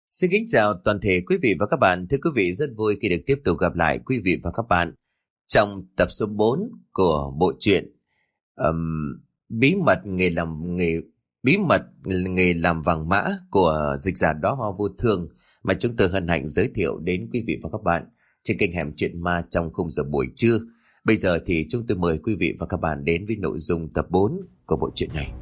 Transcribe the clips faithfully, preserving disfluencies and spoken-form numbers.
Xin kính chào toàn thể quý vị và các bạn. Thưa quý vị, rất vui khi được tiếp tục gặp lại quý vị và các bạn trong tập số bốn của bộ truyện um, Bí mật nghề làm nghề bí mật nghề làm vàng mã của dịch giả Đó Hoa Vô Thương, mà chúng tôi hân hạnh giới thiệu đến quý vị và các bạn trên kênh Hẻm Chuyện Ma trong khung giờ buổi trưa. Bây giờ thì chúng tôi mời quý vị và các bạn đến với nội dung tập bốn của bộ truyện này.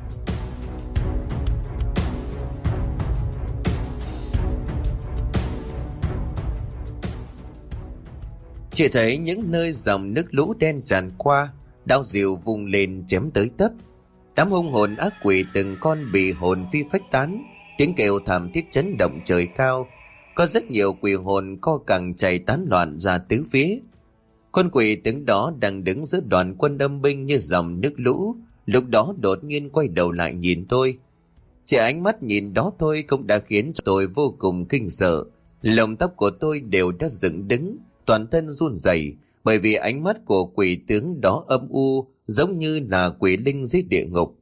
Chỉ thấy những nơi dòng nước lũ đen tràn qua, đao rìu vung lên chém tới tấp. Đám hung hồn ác quỷ từng con bị hồn phi phách tán, tiếng kêu thảm thiết chấn động trời cao. Có rất nhiều quỷ hồn co cẳng chạy tán loạn ra tứ phía. Con quỷ tướng đó đang đứng giữa đoàn quân âm binh như dòng nước lũ, lúc đó đột nhiên quay đầu lại nhìn tôi. Chỉ ánh mắt nhìn đó thôi cũng đã khiến cho tôi vô cùng kinh sợ. Lông tóc của tôi đều đã dựng đứng, toàn thân run rẩy, bởi vì ánh mắt của quỷ tướng đó âm u, giống như là quỷ linh dưới địa ngục.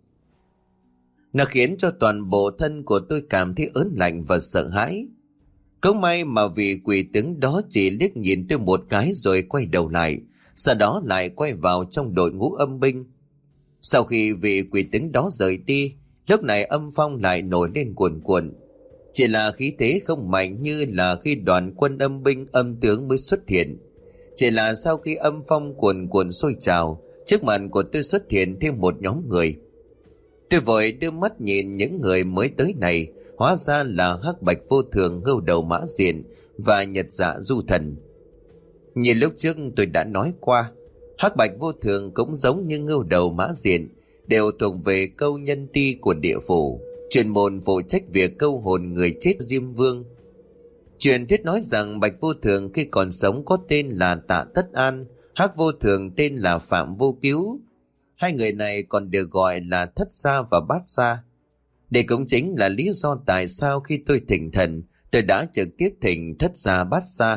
Nó khiến cho toàn bộ thân của tôi cảm thấy ớn lạnh và sợ hãi. Cũng may mà vị quỷ tướng đó chỉ liếc nhìn tôi một cái rồi quay đầu lại, sau đó lại quay vào trong đội ngũ âm binh. Sau khi vị quỷ tướng đó rời đi, lúc này âm phong lại nổi lên cuồn cuộn. Chỉ là khí thế không mạnh như là khi đoàn quân âm binh âm tướng mới xuất hiện. Chỉ là sau khi âm phong cuồn cuộn sôi trào, trước mặt của tôi xuất hiện thêm một nhóm người. Tôi vội đưa mắt nhìn những người mới tới này, hóa ra là Hắc Bạch Vô Thường, Ngưu Đầu Mã Diện và Nhật Dạ Du Thần. Như lúc trước tôi đã nói qua, Hắc Bạch Vô Thường cũng giống như Ngưu Đầu Mã Diện, đều thuộc về câu nhân ti của địa phủ, chuyên môn phụ trách việc câu hồn người chết Diêm Vương. Truyền thuyết nói rằng Bạch Vô Thường khi còn sống có tên là Tạ Tất An, Hắc Vô Thường tên là Phạm Vô Cứu. Hai người này còn được gọi là Thất Gia và Bát Gia. Đây cũng chính là lý do tại sao khi tôi thỉnh thần, tôi đã trực tiếp thỉnh Thất Gia Bát Gia.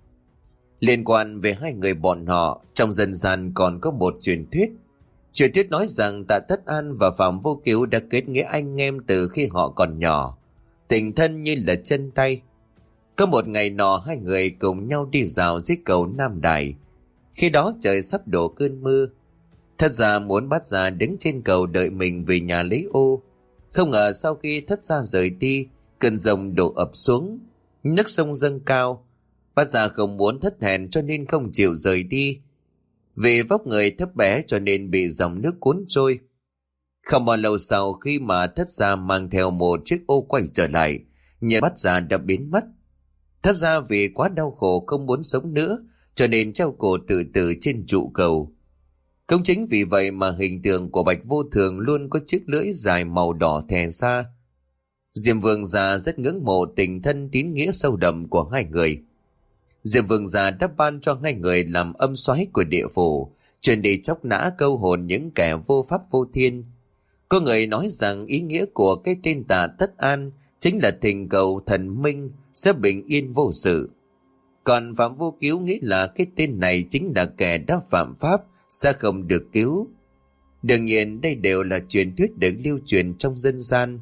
Liên quan về hai người bọn họ, trong dân gian còn có một truyền thuyết. Truyền thuyết nói rằng Tạ Tất An và Phạm Vô Cứu đã kết nghĩa anh em từ khi họ còn nhỏ, tình thân như là chân tay. Có một ngày nọ, hai người cùng nhau đi dạo dưới cầu Nam Đài. Khi đó trời sắp đổ cơn mưa. Thất Gia muốn Bát Gia đứng trên cầu đợi mình về nhà lấy ô. Không ngờ sau khi Thất Gia rời đi, cơn giông đổ ập xuống, nước sông dâng cao. Bát Gia không muốn thất hẹn cho nên không chịu rời đi. Vì vóc người thấp bé cho nên bị dòng nước cuốn trôi. Không bao lâu sau, khi mà Thất Gia mang theo một chiếc ô quay trở lại, nhà Bát Gia đã biến mất. Thất Gia vì quá đau khổ không muốn sống nữa, cho nên treo cổ tự tử trên trụ cầu. Cũng chính vì vậy mà hình tượng của Bạch Vô Thường luôn có chiếc lưỡi dài màu đỏ thè ra. Diêm Vương Gia rất ngưỡng mộ tình thân tín nghĩa sâu đậm của hai người. Diêm Vương Gia đã ban cho hai người làm âm soái của địa phủ, truyền đi chóc nã câu hồn những kẻ vô pháp vô thiên. Có người nói rằng ý nghĩa của cái tên Tạ Tất An chính là thỉnh cầu thần minh sẽ bình yên vô sự. Còn Phạm Vô Cứu nghĩ là cái tên này chính là kẻ đã phạm pháp sẽ không được cứu. Đương nhiên đây đều là truyền thuyết được lưu truyền trong dân gian.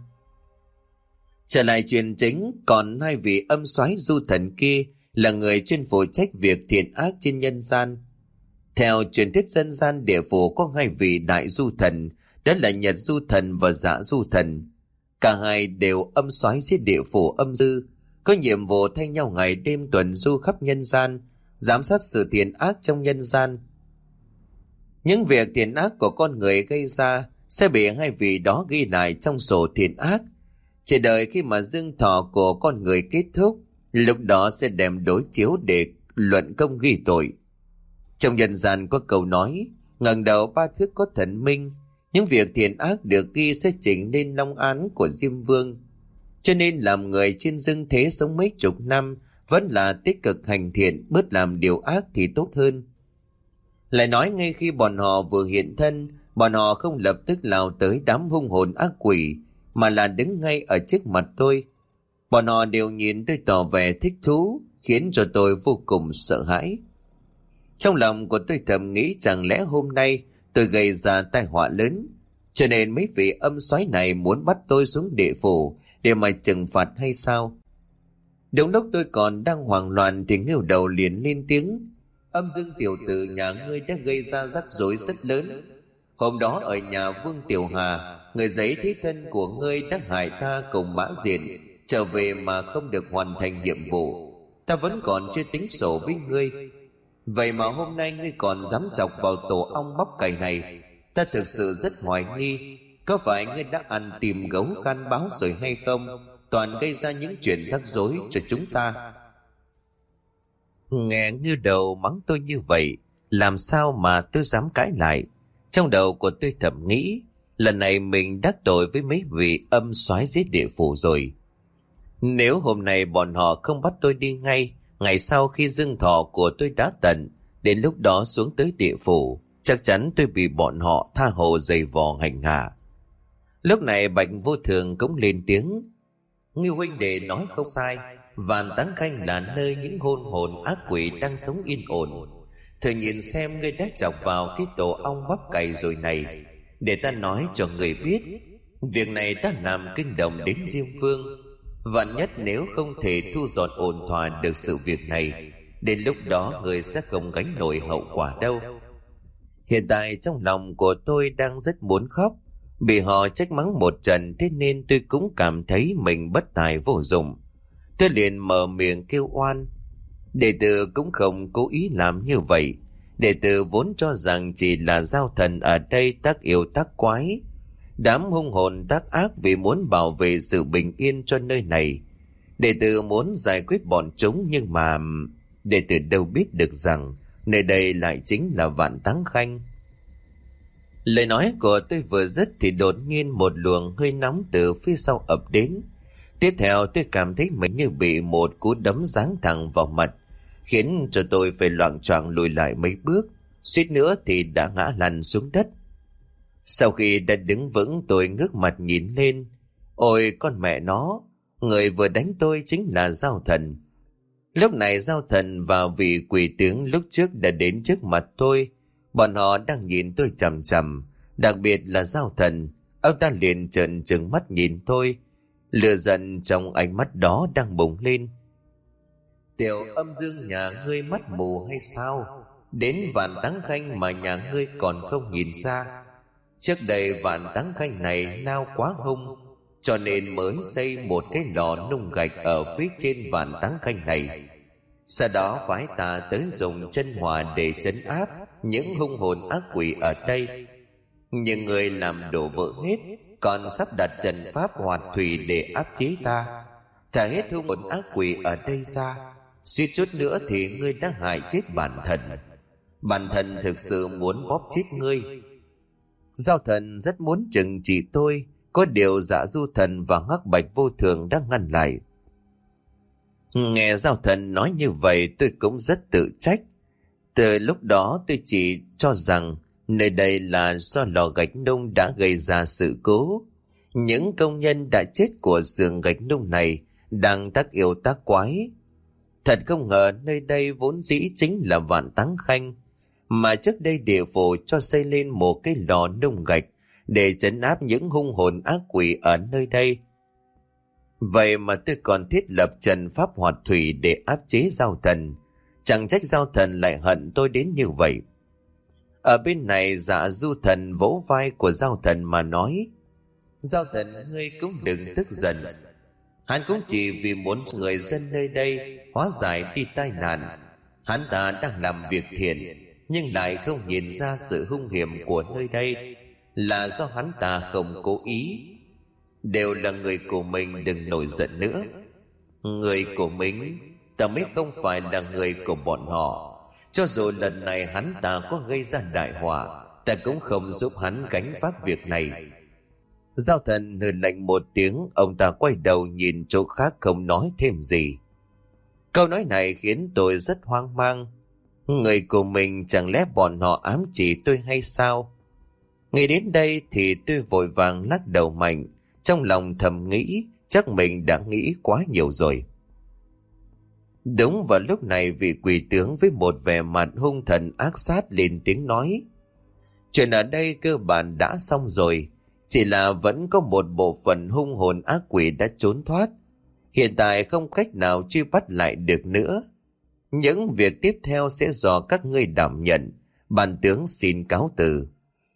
Trở lại chuyện chính, còn hai vị âm soái du thần kia là người chuyên phụ trách việc thiện ác trên nhân gian. Theo truyền thuyết dân gian, địa phủ có hai vị đại du thần, đó là Nhật Du Thần và Dạ Du Thần. Cả hai đều âm soái dưới địa phủ âm dư, có nhiệm vụ thay nhau ngày đêm tuần du khắp nhân gian, giám sát sự thiện ác trong nhân gian. Những việc thiện ác của con người gây ra sẽ bị hai vị đó ghi lại trong sổ thiện ác. Chỉ đợi khi mà dương thọ của con người kết thúc, lúc đó sẽ đem đối chiếu để luận công ghi tội. Trong nhân gian có câu nói, ngẩng đầu ba thước có thần minh. Những việc thiện ác được ghi sẽ chỉnh lên long án của Diêm Vương. Cho nên làm người trên dương thế sống mấy chục năm vẫn là tích cực hành thiện, bớt làm điều ác thì tốt hơn. Lại nói ngay khi bọn họ vừa hiện thân, bọn họ không lập tức lao tới đám hung hồn ác quỷ, mà là đứng ngay ở trước mặt tôi. Bọn họ đều nhìn tôi tỏ vẻ thích thú, khiến cho tôi vô cùng sợ hãi. Trong lòng của tôi thầm nghĩ chẳng lẽ hôm nay tôi gây ra tai họa lớn, cho nên mấy vị âm soái này muốn bắt tôi xuống địa phủ để mà trừng phạt hay sao? Đúng lúc tôi còn đang hoảng loạn thì Ngưu Đầu liền lên tiếng: Âm Dương tiểu tử nhà ngươi đã gây ra rắc rối rất lớn. Hôm đó ở nhà Vương Tiểu Hà, người giấy thế thân của ngươi đã hại ta cùng Mã Diện, trở về mà không được hoàn thành nhiệm vụ. Ta vẫn còn chưa tính sổ với ngươi. Vậy mà hôm nay ngươi còn dám chọc vào tổ ong bắp cải này. Ta thực sự rất hoài nghi, có phải ngươi đã ăn tìm gấu khan báo rồi hay không? Toàn gây ra những chuyện rắc rối cho chúng ta. Nghe Ngưu Đầu mắng tôi như vậy, làm sao mà tôi dám cãi lại. Trong đầu của tôi thầm nghĩ, lần này mình đắc tội với mấy vị âm soái dưới địa phủ rồi. Nếu hôm nay bọn họ không bắt tôi đi ngay, ngày sau khi dương thọ của tôi đã tận, đến lúc đó xuống tới địa phủ, chắc chắn tôi bị bọn họ tha hồ giày vò hành hạ. Lúc này Bạch Vô Thường cũng lên tiếng: Ngưu huynh đệ nói không sai, Vạn Táng Khanh là nơi những hôn hồn ác quỷ đang sống yên ổn. Thử nhìn xem ngươi đã chọc vào cái tổ ong bắp cày rồi này. Để ta nói cho người biết, việc này ta làm kinh động đến Diêm Vương. Vạn nhất nếu không thể thu dọn ổn thỏa được sự việc này, đến lúc đó người sẽ không gánh nổi hậu quả đâu. Hiện tại trong lòng của tôi đang rất muốn khóc. Bị họ trách mắng một trận, thế nên tôi cũng cảm thấy mình bất tài vô dụng. Tôi liền mở miệng kêu oan. Đệ tử cũng không cố ý làm như vậy. Đệ tử vốn cho rằng chỉ là giao thần ở đây tác yêu tác quái, đám hung hồn tác ác vì muốn bảo vệ sự bình yên cho nơi này. Đệ tử muốn giải quyết bọn chúng, nhưng mà đệ tử đâu biết được rằng nơi đây lại chính là Vạn Táng Khanh. Lời nói của tôi vừa dứt thì đột nhiên một luồng hơi nóng từ phía sau ập đến. Tiếp theo tôi cảm thấy mình như bị một cú đấm giáng thẳng vào mặt, khiến cho tôi phải loạng choạng lùi lại mấy bước, suýt nữa thì đã ngã lăn xuống đất. Sau khi đã đứng vững, tôi ngước mặt nhìn lên. Ôi con mẹ nó, người vừa đánh tôi chính là Giao Thần. Lúc này Giao Thần và vị quỷ tướng lúc trước đã đến trước mặt tôi. Bọn họ đang nhìn tôi chằm chằm, đặc biệt là Giao Thần. Ông ta liền trợn trừng mắt nhìn tôi, lửa giận trong ánh mắt đó đang bùng lên. Tiểu Âm Dương nhà ngươi mắt mù hay sao? Đến Vạn Táng Khanh mà nhà ngươi còn không nhìn ra. Trước đây Vạn Táng Khanh này nao quá hung, cho nên mới xây một cái lò nung gạch ở phía trên Vạn Táng Khanh này. Sau đó phái ta tới dùng chân hỏa để trấn áp những hung hồn ác quỷ ở đây. Nhưng người làm đổ vỡ hết, còn sắp đặt trận pháp hoạt thủy để áp chế ta, thả hết hung hồn ác quỷ ở đây ra. Suýt chút nữa thì ngươi đã hại chết bản thân. Bản thân thực sự muốn bóp chết ngươi. Giao Thần rất muốn trừng trị tôi, có điều Dạ Du Thần và Hắc Bạch Vô Thường đang ngăn lại. Nghe Giao Thần nói như vậy tôi cũng rất tự trách. Từ lúc đó tôi chỉ cho rằng nơi đây là do lò gạch nung đã gây ra sự cố. Những công nhân đã chết của xưởng gạch nung này đang tác yêu tác quái. Thật không ngờ nơi đây vốn dĩ chính là Vạn Táng Khanh, mà trước đây địa phủ cho xây lên một cái lò nung gạch để trấn áp những hung hồn ác quỷ ở nơi đây. Vậy mà tôi còn thiết lập trận pháp hoạt thủy để áp chế Giao Thần. Chẳng trách Giao Thần lại hận tôi đến như vậy. Ở bên này Dạ Du Thần vỗ vai của Giao Thần mà nói: Giao Thần, ngươi cũng đừng tức giận. Hắn cũng chỉ vì muốn người dân nơi đây hóa giải đi tai nạn. Hắn ta đang làm việc thiện, nhưng lại không nhìn ra sự hung hiểm của nơi đây, là do hắn ta không cố ý. Đều là người của mình, đừng nổi giận nữa. Người của mình, ta mới không phải là người của bọn họ. Cho dù lần này hắn ta có gây ra đại họa, ta cũng không giúp hắn gánh vác việc này. Giao Thần hừ lạnh một tiếng, ông ta quay đầu nhìn chỗ khác không nói thêm gì. Câu nói này khiến tôi rất hoang mang. Người của mình chẳng lẽ bọn họ ám chỉ tôi hay sao? Nghĩ đến đây thì tôi vội vàng lắc đầu mạnh, trong lòng thầm nghĩ chắc mình đã nghĩ quá nhiều rồi. Đúng vào lúc này vị quỷ tướng với một vẻ mặt hung thần ác sát lên tiếng nói: Chuyện ở đây cơ bản đã xong rồi, chỉ là vẫn có một bộ phận hung hồn ác quỷ đã trốn thoát. Hiện tại không cách nào truy bắt lại được nữa. Những việc tiếp theo sẽ do các ngươi đảm nhận. Bản tướng xin cáo từ.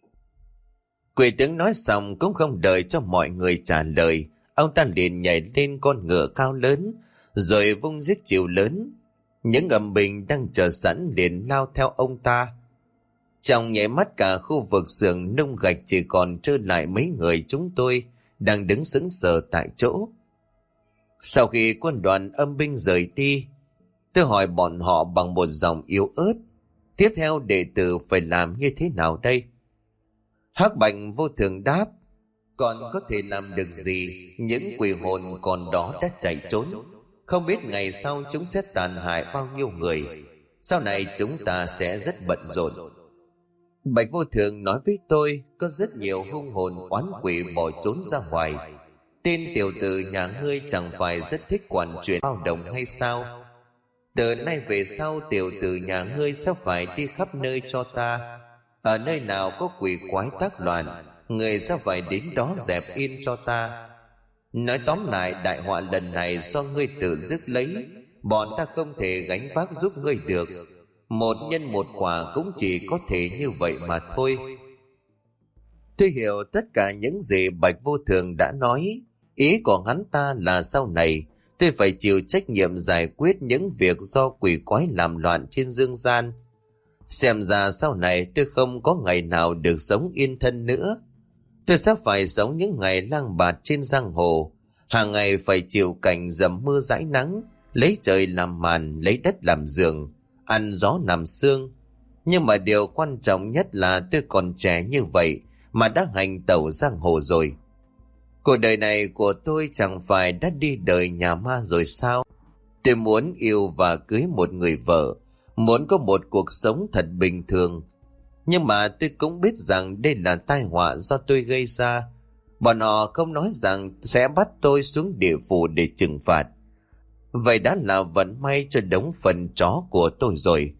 Quỷ tướng nói xong cũng không đợi cho mọi người trả lời. Ông ta liền nhảy lên con ngựa cao lớn, rồi vung giết chiều lớn. Những âm binh đang chờ sẵn liền lao theo ông ta. Trong nháy mắt cả khu vực xưởng nung gạch chỉ còn trơ lại mấy người chúng tôi đang đứng sững sờ tại chỗ. Sau khi quân đoàn âm binh rời đi, tôi hỏi bọn họ bằng một giọng yếu ớt, tiếp theo đệ tử phải làm như thế nào đây? Hắc Bạch Vô Thường đáp, còn có thể làm được gì? Những quỷ hồn còn đó đã chạy trốn, không biết ngày sau chúng sẽ tàn hại bao nhiêu người. Sau này chúng ta sẽ rất bận rộn. Bạch Vô Thường nói với tôi, có rất nhiều hung hồn oán quỷ bỏ trốn ra ngoài. Tên tiểu tử nhà ngươi chẳng phải rất thích quản chuyện bao đồng hay sao? Từ nay về sau tiểu tử nhà ngươi sẽ phải đi khắp nơi cho ta. Ở nơi nào có quỷ quái tác loạn, người sẽ phải đến đó dẹp yên cho ta. Nói tóm lại, đại họa lần này do ngươi tự dứt lấy, bọn ta không thể gánh vác giúp ngươi được. Một nhân một quả cũng chỉ có thể như vậy mà thôi. Tôi hiểu tất cả những gì Bạch Vô Thường đã nói. Ý của hắn ta là sau này tôi phải chịu trách nhiệm giải quyết những việc do quỷ quái làm loạn trên dương gian. Xem ra sau này tôi không có ngày nào được sống yên thân nữa. Tôi sẽ phải sống những ngày lang bạt trên giang hồ, hàng ngày phải chịu cảnh dầm mưa dãi nắng, lấy trời làm màn, lấy đất làm giường, ăn gió nằm sương. Nhưng mà điều quan trọng nhất là tôi còn trẻ như vậy mà đã hành tẩu giang hồ rồi. Cuộc đời này của tôi chẳng phải đã đi đời nhà ma rồi sao? Tôi muốn yêu và cưới một người vợ, muốn có một cuộc sống thật bình thường. Nhưng mà tôi cũng biết rằng đây là tai họa do tôi gây ra. Bọn họ không nói rằng sẽ bắt tôi xuống địa phủ để trừng phạt. Vậy đã là vận may cho đống phần chó của tôi rồi.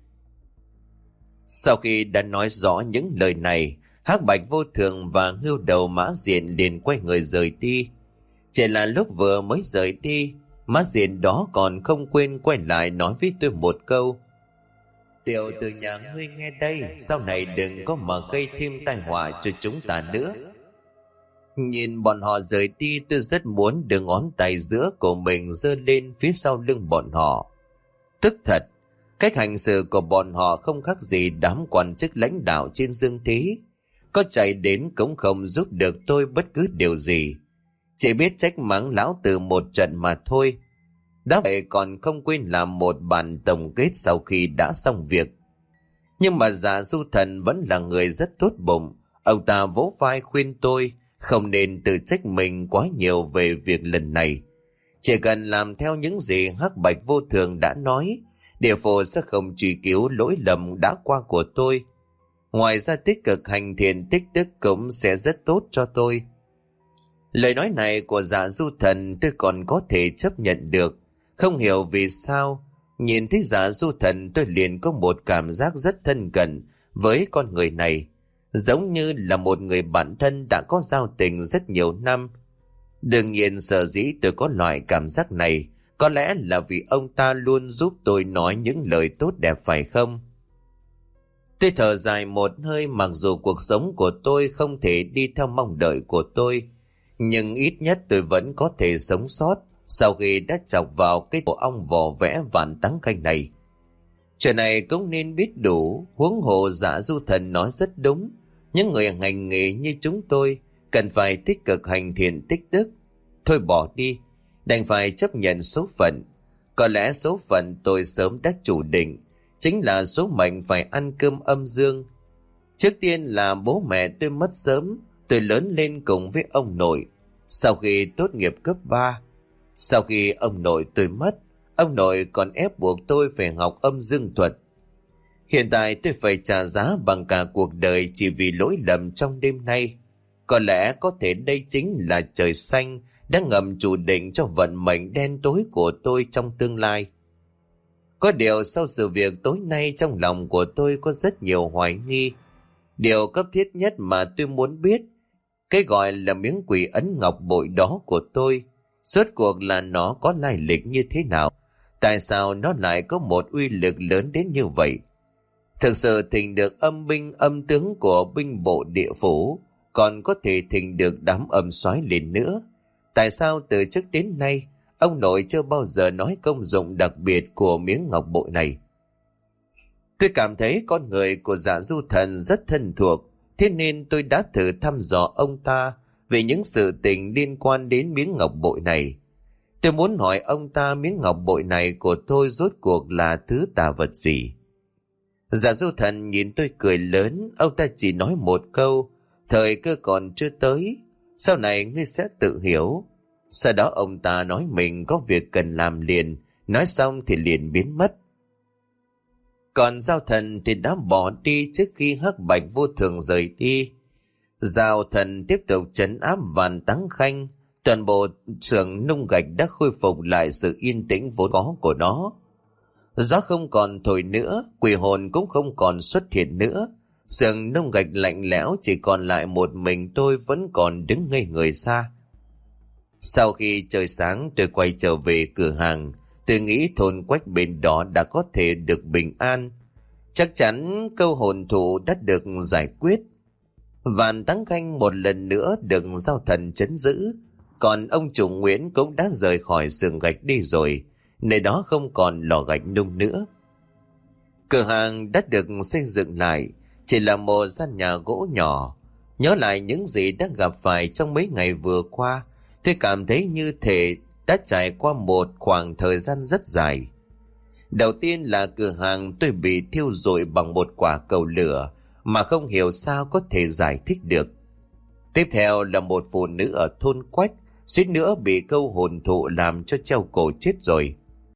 Sau khi đã nói rõ những lời này, Hắc Bạch Vô Thường và Ngưu Đầu Mã Diện liền quay người rời đi. Chỉ là lúc vừa mới rời đi, Mã Diện đó còn không quên quay lại nói với tôi một câu: tiểu tử nhà ngươi nghe đây, sau này đừng có mà gây thêm tai họa cho chúng ta nữa. Nhìn bọn họ rời đi, tôi rất muốn đưa ngón tay giữa của mình giơ lên phía sau lưng bọn họ. Tức thật, cách hành xử của bọn họ không khác gì đám quan chức lãnh đạo trên dương thế. Có chạy đến cũng không giúp được tôi bất cứ điều gì, chỉ biết trách mắng lão từ một trận mà thôi. Đã vậy còn không quên làm một bản tổng kết sau khi đã xong việc. Nhưng mà Dạ Du Thần vẫn là người rất tốt bụng. Ông ta vỗ vai khuyên tôi không nên tự trách mình quá nhiều về việc lần này. Chỉ cần làm theo những gì Hắc Bạch Vô Thường đã nói, địa phủ sẽ không truy cứu lỗi lầm đã qua của tôi. Ngoài ra tích cực hành thiện tích đức cũng sẽ rất tốt cho tôi. Lời nói này của Dạ Du Thần tôi còn có thể chấp nhận được. Không hiểu vì sao, nhìn thấy Dạ Du Thần tôi liền có một cảm giác rất thân cận với con người này, giống như là một người bạn thân đã có giao tình rất nhiều năm. Đương nhiên sở dĩ tôi có loại cảm giác này, có lẽ là vì ông ta luôn giúp tôi nói những lời tốt đẹp phải không? Tôi thở dài một hơi, mặc dù cuộc sống của tôi không thể đi theo mong đợi của tôi, nhưng ít nhất tôi vẫn có thể sống sót sau khi đã chọc vào cái tổ ong vò vẽ vạn táng canh này. Chuyện này cũng nên biết đủ, huống hồ Dạ Du Thần nói rất đúng. Những người hành nghề như chúng tôi cần phải tích cực hành thiện tích đức. Thôi bỏ đi, đành phải chấp nhận số phận. Có lẽ số phận tôi sớm đã chủ định, chính là số mệnh phải ăn cơm âm dương. Trước tiên là bố mẹ tôi mất sớm, tôi lớn lên cùng với ông nội. Sau khi tốt nghiệp cấp ba, sau khi ông nội tôi mất, ông nội còn ép buộc tôi phải học âm dương thuật. Hiện tại tôi phải trả giá bằng cả cuộc đời chỉ vì lỗi lầm trong đêm nay. Có lẽ có thể đây chính là trời xanh đã ngầm chủ định cho vận mệnh đen tối của tôi trong tương lai. Có điều sau sự việc tối nay, trong lòng của tôi có rất nhiều hoài nghi. Điều cấp thiết nhất mà tôi muốn biết, cái gọi là miếng quỷ ấn ngọc bội đó của tôi, Rốt cuộc là nó có lai lịch như thế nào? Tại sao nó lại có một uy lực lớn đến như vậy? Thực sự thỉnh được âm binh âm tướng của binh bộ địa phủ, còn có thể thỉnh được đám âm soái lên nữa. Tại sao từ trước đến nay ông nội chưa bao giờ nói công dụng đặc biệt của miếng ngọc bội này? Tôi cảm thấy con người của Dạ Du Thần rất thân thuộc, thế nên tôi đã thử thăm dò ông ta về những sự tình liên quan đến miếng ngọc bội này. Tôi muốn hỏi ông ta miếng ngọc bội này của tôi rốt cuộc là thứ tà vật gì? Dạ Du Thần nhìn tôi cười lớn, ông ta chỉ nói một câu, thời cơ còn chưa tới, sau này ngươi sẽ tự hiểu. Sau đó ông ta nói mình có việc cần làm liền, nói xong thì liền biến mất. Còn Giao Thần thì đã bỏ đi trước khi Hắc Bạch Vô Thường rời đi. Giao Thần tiếp tục trấn áp Vạn Táng Khanh, toàn bộ xưởng nung gạch đã khôi phục lại sự yên tĩnh vốn có của nó. Gió không còn thổi nữa, quỷ hồn cũng không còn xuất hiện nữa. Xưởng nung gạch lạnh lẽo chỉ còn lại một mình tôi vẫn còn đứng ngây người xa. Sau khi trời sáng tôi quay trở về cửa hàng. Tôi nghĩ thôn Quách bên đó đã có thể được bình an. Chắc chắn câu hồn thủ đã được giải quyết. Vạn Táng Khanh một lần nữa được Giao Thần trấn giữ. Còn ông chủ Nguyễn cũng đã rời khỏi xưởng gạch đi rồi. Nơi đó không còn lò gạch nung nữa. Cửa hàng đã được xây dựng lại, chỉ là một gian nhà gỗ nhỏ. Nhớ lại những gì đã gặp phải trong mấy ngày vừa qua, tôi cảm thấy như thể đã trải qua một khoảng thời gian rất dài. Đầu tiên là cửa hàng tôi bị thiêu rụi bằng một quả cầu lửa mà không hiểu sao có thể giải thích được. Tiếp theo là một phụ nữ ở thôn Quách suýt nữa bị câu hồn thụ làm cho treo cổ chết rồi.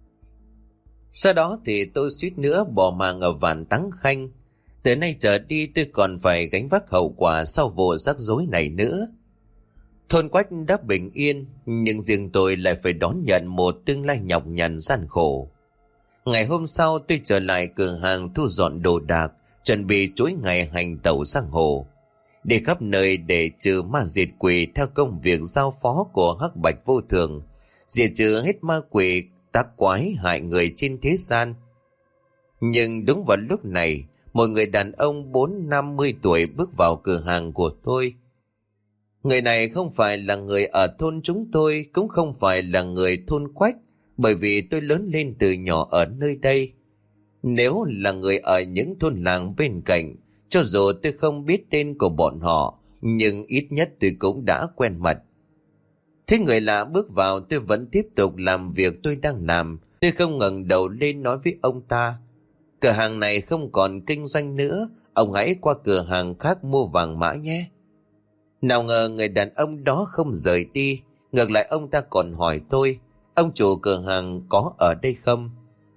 Sau đó thì tôi suýt nữa bỏ mạng ở Vạn Táng Khanh. Từ nay trở đi tôi còn phải gánh vác hậu quả sau vụ rắc rối này nữa. Thôn Quách đã bình yên, nhưng riêng tôi lại phải đón nhận một tương lai nhọc nhằn gian khổ. Ngày hôm sau tôi trở lại cửa hàng thu dọn đồ đạc, chuẩn bị chuỗi ngày hành tẩu sang hồ. Đi khắp nơi để trừ ma diệt quỷ theo công việc giao phó của Hắc Bạch Vô Thường, diệt trừ hết ma quỷ tác quái hại người trên thế gian. Nhưng đúng vào lúc này, một người đàn ông bốn năm mươi tuổi bước vào cửa hàng của tôi. Người này không phải là người ở thôn chúng tôi, cũng không phải là người thôn Quách, bởi vì tôi lớn lên từ nhỏ ở nơi đây. Nếu là người ở những thôn làng bên cạnh, cho dù tôi không biết tên của bọn họ, nhưng ít nhất tôi cũng đã quen mặt. Thế người lạ bước vào, tôi vẫn tiếp tục làm việc tôi đang làm. Tôi không ngẩng đầu lên nói với ông ta, cửa hàng này không còn kinh doanh nữa, ông hãy qua cửa hàng khác mua vàng mã nhé. Nào ngờ người đàn ông đó không rời đi, ngược lại ông ta còn hỏi tôi, ông chủ cửa hàng có ở đây không?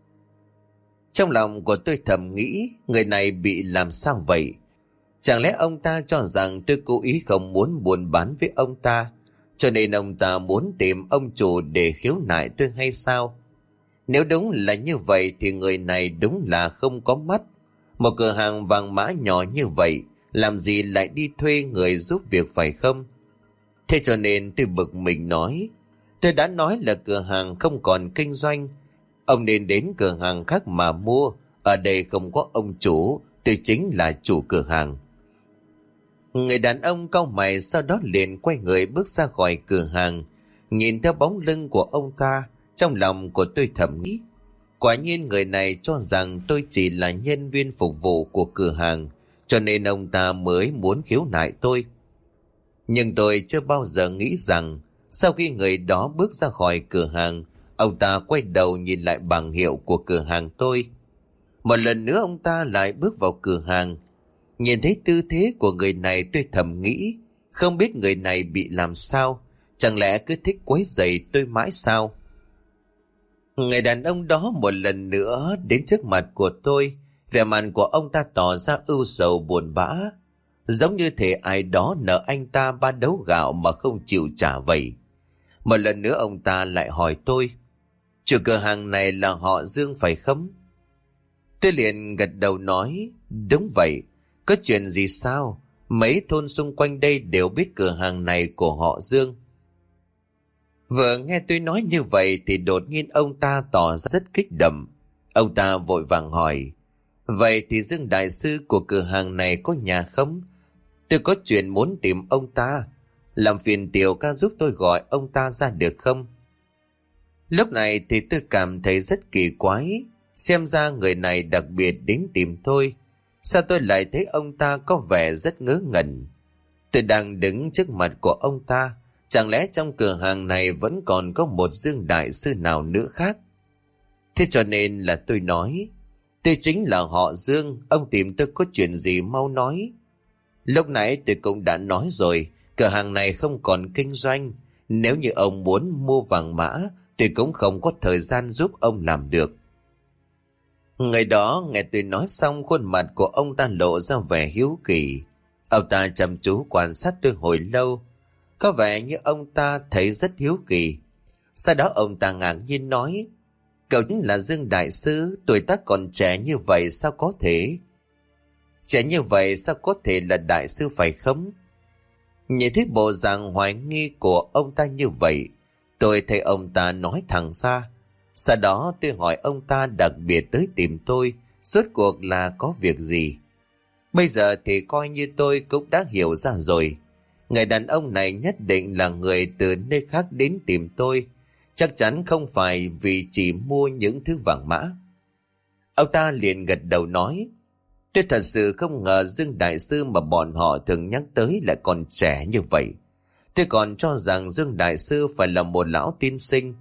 Trong lòng của tôi thầm nghĩ, người này bị làm sao vậy? Chẳng lẽ ông ta cho rằng tôi cố ý không muốn buôn bán với ông ta, cho nên ông ta muốn tìm ông chủ để khiếu nại tôi hay sao? Nếu đúng là như vậy thì người này đúng là không có mắt. Một cửa hàng vàng mã nhỏ như vậy, làm gì lại đi thuê người giúp việc phải không? Thế cho nên tôi bực mình nói, tôi đã nói là cửa hàng không còn kinh doanh, ông nên đến cửa hàng khác mà mua, ở đây không có ông chủ, tôi chính là chủ cửa hàng. Người đàn ông cau mày, sau đó liền quay người bước ra khỏi cửa hàng. Nhìn theo bóng lưng của ông ta, trong lòng của tôi thầm nghĩ, quả nhiên người này cho rằng tôi chỉ là nhân viên phục vụ của cửa hàng, cho nên ông ta mới muốn khiếu nại tôi. Nhưng tôi chưa bao giờ nghĩ rằng sau khi người đó bước ra khỏi cửa hàng, ông ta quay đầu nhìn lại bảng hiệu của cửa hàng tôi. Một lần nữa ông ta lại bước vào cửa hàng. Nhìn thấy tư thế của người này, tôi thầm nghĩ, không biết người này bị làm sao, chẳng lẽ cứ thích quấy rầy tôi mãi sao? Người đàn ông đó một lần nữa đến trước mặt của tôi, vẻ mặt của ông ta tỏ ra ưu sầu buồn bã, giống như thể ai đó nợ anh ta ba đấu gạo mà không chịu trả vậy. Một lần nữa ông ta lại hỏi tôi, chủ cửa hàng này là họ Dương phải không? Tôi liền gật đầu nói, đúng vậy. Có chuyện gì sao? Mấy thôn xung quanh đây đều biết cửa hàng này của họ Dương. Vừa nghe tôi nói như vậy thì đột nhiên ông ta tỏ ra rất kích động. Ông ta vội vàng hỏi: vậy thì Dương đại sư của cửa hàng này có nhà không? Tôi có chuyện muốn tìm ông ta. Làm phiền tiểu ca giúp tôi gọi ông ta ra được không? Lúc này thì tôi cảm thấy rất kỳ quái. Xem ra người này đặc biệt đến tìm tôi. Sao tôi lại thấy ông ta có vẻ rất ngớ ngẩn? Tôi đang đứng trước mặt của ông ta. Chẳng lẽ trong cửa hàng này vẫn còn có một Dương đại sư nào nữa khác? Thế cho nên là tôi nói: tôi chính là họ Dương, ông tìm tôi có chuyện gì mau nói. Lúc nãy tôi cũng đã nói rồi, cửa hàng này không còn kinh doanh. Nếu như ông muốn mua vàng mã, tôi cũng không có thời gian giúp ông làm được. Người đó nghe tôi nói xong, khuôn mặt của ông ta lộ ra vẻ hiếu kỳ. Ông ta chăm chú quan sát tôi hồi lâu. Có vẻ như ông ta thấy rất hiếu kỳ. Sau đó ông ta ngạc nhiên nói: cậu chính là Dương đại sư, tuổi tác còn trẻ như vậy sao có thể? Trẻ như vậy sao có thể là đại sư phải không? Nhìn thấy bộ dạng hoài nghi của ông ta như vậy, tôi thấy ông ta nói thẳng ra. Sau đó tôi hỏi ông ta đặc biệt tới tìm tôi, rốt cuộc là có việc gì? Bây giờ thì coi như tôi cũng đã hiểu ra rồi. Người đàn ông này nhất định là người từ nơi khác đến tìm tôi. Chắc chắn không phải vì chỉ mua những thứ vàng mã. Ông ta liền gật đầu nói: tôi thật sự không ngờ Dương đại sư mà bọn họ thường nhắc tới lại còn trẻ như vậy. Tôi còn cho rằng Dương đại sư phải là một lão tiên sinh.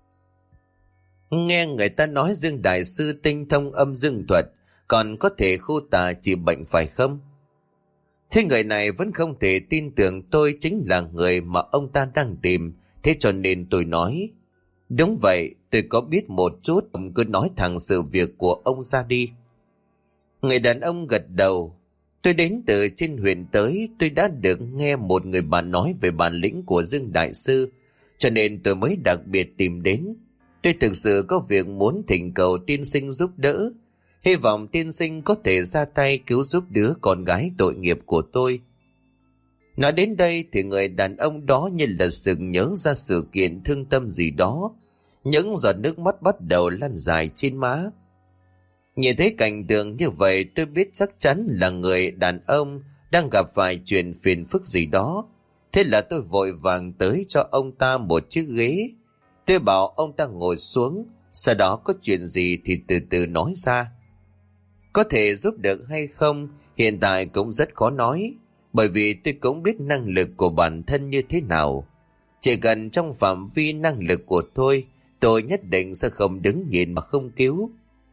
Nghe người ta nói Dương đại sư tinh thông âm dương thuật, còn có thể khu tà trị bệnh phải không? Thế người này vẫn không thể tin tưởng tôi chính là người mà ông ta đang tìm. Thế cho nên tôi nói: đúng vậy, tôi có biết một chút, ông cứ nói thẳng sự việc của ông ra đi. Người đàn ông gật đầu: tôi đến từ trên huyện tới, tôi đã được nghe một người bạn nói về bản lĩnh của Dương đại sư, cho nên tôi mới đặc biệt tìm đến. Tôi thực sự có việc muốn thỉnh cầu tiên sinh giúp đỡ, hy vọng tiên sinh có thể ra tay cứu giúp đứa con gái tội nghiệp của tôi. Nói đến đây thì người đàn ông đó như là sực nhớ ra sự kiện thương tâm gì đó. Những giọt nước mắt bắt đầu lăn dài trên má. Nhìn thấy cảnh tượng như vậy, tôi biết chắc chắn là người đàn ông đang gặp phải chuyện phiền phức gì đó. Thế là tôi vội vàng tới cho ông ta một chiếc ghế. Tôi bảo ông ta ngồi xuống, sau đó có chuyện gì thì từ từ nói ra. Có thể giúp được hay không hiện tại cũng rất khó nói, bởi vì tôi cũng biết năng lực của bản thân như thế nào. Chỉ cần trong phạm vi năng lực của tôi, tôi nhất định sẽ không đứng nhìn mà không cứu.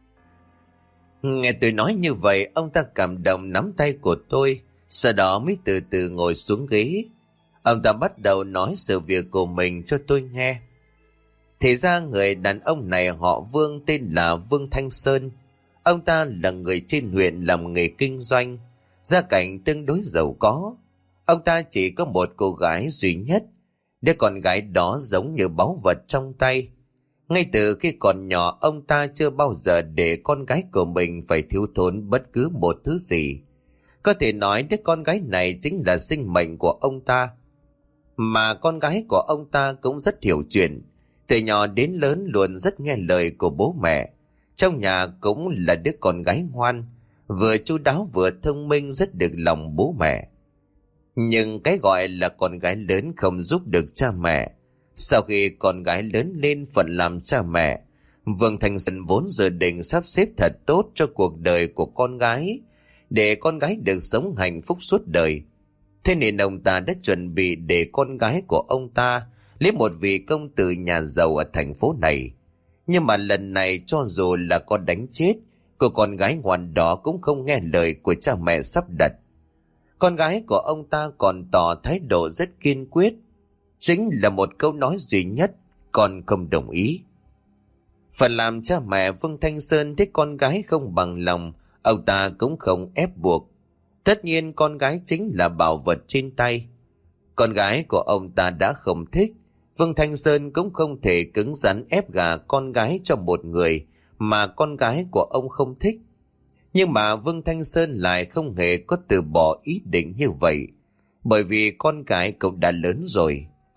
Nghe tôi nói như vậy, ông ta cảm động nắm tay của tôi, sau đó mới từ từ ngồi xuống ghế. Ông ta bắt đầu nói sự việc của mình cho tôi nghe. Thì ra người đàn ông này họ Vương, tên là Vương Thanh Sơn. Ông ta là người trên huyện làm nghề kinh doanh, gia cảnh tương đối giàu có. Ông ta chỉ có một cô gái duy nhất. Đứa con gái đó giống như báu vật trong tay. Ngay từ khi còn nhỏ, ông ta chưa bao giờ để con gái của mình phải thiếu thốn bất cứ một thứ gì. Có thể nói đứa con gái này chính là sinh mệnh của ông ta. Mà con gái của ông ta cũng rất hiểu chuyện. Từ nhỏ đến lớn luôn rất nghe lời của bố mẹ. Trong nhà cũng là đứa con gái ngoan, vừa chu đáo vừa thông minh, rất được lòng bố mẹ. Nhưng cái gọi là con gái lớn không giúp được cha mẹ. Sau khi con gái lớn lên phận làm cha mẹ, Vương Thanh Sơn vốn dự định sắp xếp thật tốt cho cuộc đời của con gái, để con gái được sống hạnh phúc suốt đời. Thế nên ông ta đã chuẩn bị để con gái của ông ta lấy một vị công tử nhà giàu ở thành phố này. Nhưng mà lần này cho dù là có đánh chết, cô con gái ngoan đó cũng không nghe lời của cha mẹ sắp đặt. Con gái của ông ta còn tỏ thái độ rất kiên quyết. Chính là một câu nói duy nhất: con không đồng ý. Phần làm cha mẹ, Vương Thanh Sơn thấy con gái không bằng lòng, ông ta cũng không ép buộc. Tất nhiên con gái chính là bảo vật trên tay. Con gái của ông ta đã không thích, Vương Thanh Sơn cũng không thể cứng rắn ép gả con gái cho một người mà con gái của ông không thích. Nhưng mà Vương Thanh Sơn lại không hề có từ bỏ ý định như vậy, bởi vì con gái cũng đã lớn rồi.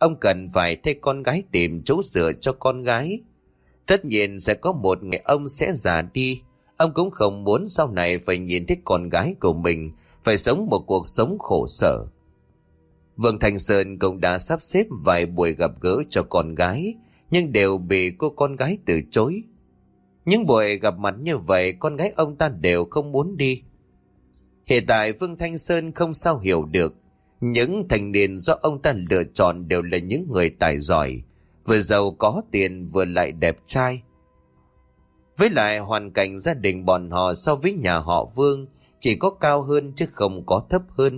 ông cần phải thay con gái tìm chỗ dựa cho con gái. Tất nhiên sẽ có một ngày ông sẽ già đi. Ông cũng không muốn sau này phải nhìn thấy con gái của mình phải sống một cuộc sống khổ sở. Vương Thanh Sơn cũng đã sắp xếp vài buổi gặp gỡ cho con gái, nhưng đều bị cô con gái từ chối. Những buổi gặp mặt như vậy con gái ông ta đều không muốn đi. Hiện tại Vương Thanh Sơn không sao hiểu được, những thanh niên do ông ta lựa chọn đều là những người tài giỏi, vừa giàu có tiền vừa lại đẹp trai. Với lại hoàn cảnh gia đình bọn họ so với nhà họ Vương chỉ có cao hơn chứ không có thấp hơn.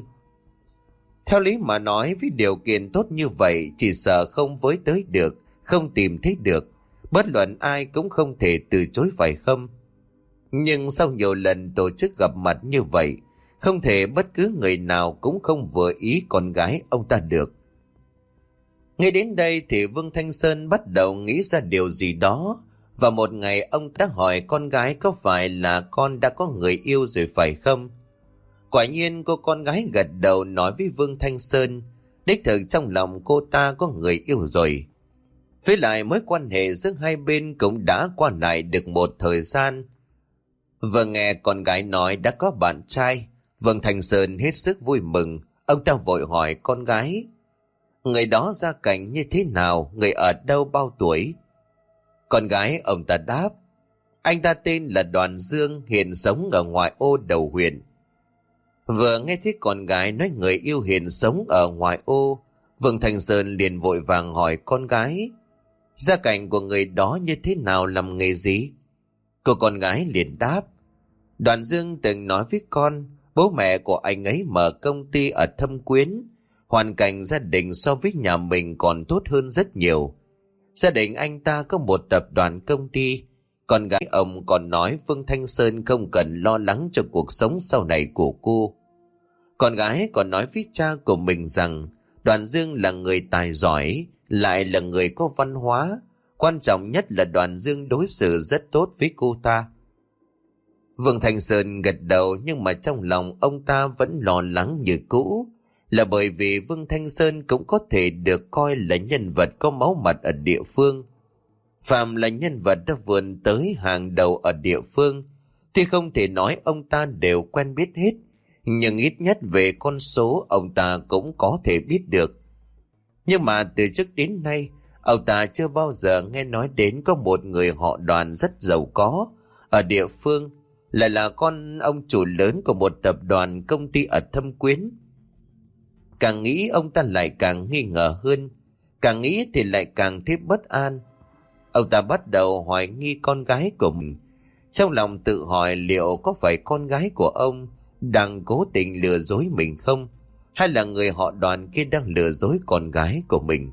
Theo lý mà nói, với điều kiện tốt như vậy chỉ sợ không với tới được, không tìm thấy được, bất luận ai cũng không thể từ chối phải không? Nhưng sau nhiều lần tổ chức gặp mặt như vậy, không thể bất cứ người nào cũng không vừa ý con gái ông ta được. Ngay đến đây thì Vương Thanh Sơn bắt đầu nghĩ ra điều gì đó, và một ngày ông ta hỏi con gái có phải là con đã có người yêu rồi phải không? Quả nhiên cô con gái gật đầu nói với Vương Thanh Sơn, đích thực trong lòng cô ta có người yêu rồi. Với lại mối quan hệ giữa hai bên cũng đã qua lại được một thời gian. Vừa nghe con gái nói đã có bạn trai, Vương Thanh Sơn hết sức vui mừng. Ông ta vội hỏi con gái, người đó gia cảnh như thế nào, người ở đâu, bao tuổi? Con gái ông ta đáp, anh ta tên là Đoàn Dương, hiện sống ở ngoại ô đầu huyện. Vừa nghe thấy con gái nói người yêu hiện sống ở ngoại ô, Vương Thanh Sơn liền vội vàng hỏi con gái, gia cảnh của người đó như thế nào, làm nghề gì? Cô con gái liền đáp, Đoàn Dương từng nói với con, bố mẹ của anh ấy mở công ty ở Thâm Quyến, hoàn cảnh gia đình so với nhà mình còn tốt hơn rất nhiều. Gia đình anh ta có một tập đoàn công ty. Con gái ông còn nói Vương Thanh Sơn không cần lo lắng cho cuộc sống sau này của cô. Con gái còn nói với cha của mình rằng Đoàn Dương là người tài giỏi, lại là người có văn hóa. Quan trọng nhất là Đoàn Dương đối xử rất tốt với cô ta. Vương Thanh Sơn gật đầu, nhưng mà trong lòng ông ta vẫn lo lắng như cũ, là bởi vì Vương Thanh Sơn cũng có thể được coi là nhân vật có máu mặt ở địa phương. Phạm là nhân vật đã vươn tới hàng đầu ở địa phương thì không thể nói ông ta đều quen biết hết, nhưng ít nhất về con số ông ta cũng có thể biết được. Nhưng mà từ trước đến nay, ông ta chưa bao giờ nghe nói đến có một người họ Đoàn rất giàu có ở địa phương, lại là con ông chủ lớn của một tập đoàn công ty ở Thâm Quyến. Càng nghĩ ông ta lại càng nghi ngờ hơn, càng nghĩ thì lại càng thấy bất an. Ông ta bắt đầu hoài nghi con gái của mình, trong lòng tự hỏi liệu có phải con gái của ông đang cố tình lừa dối mình không, hay là người họ Đoàn kia đang lừa dối con gái của mình.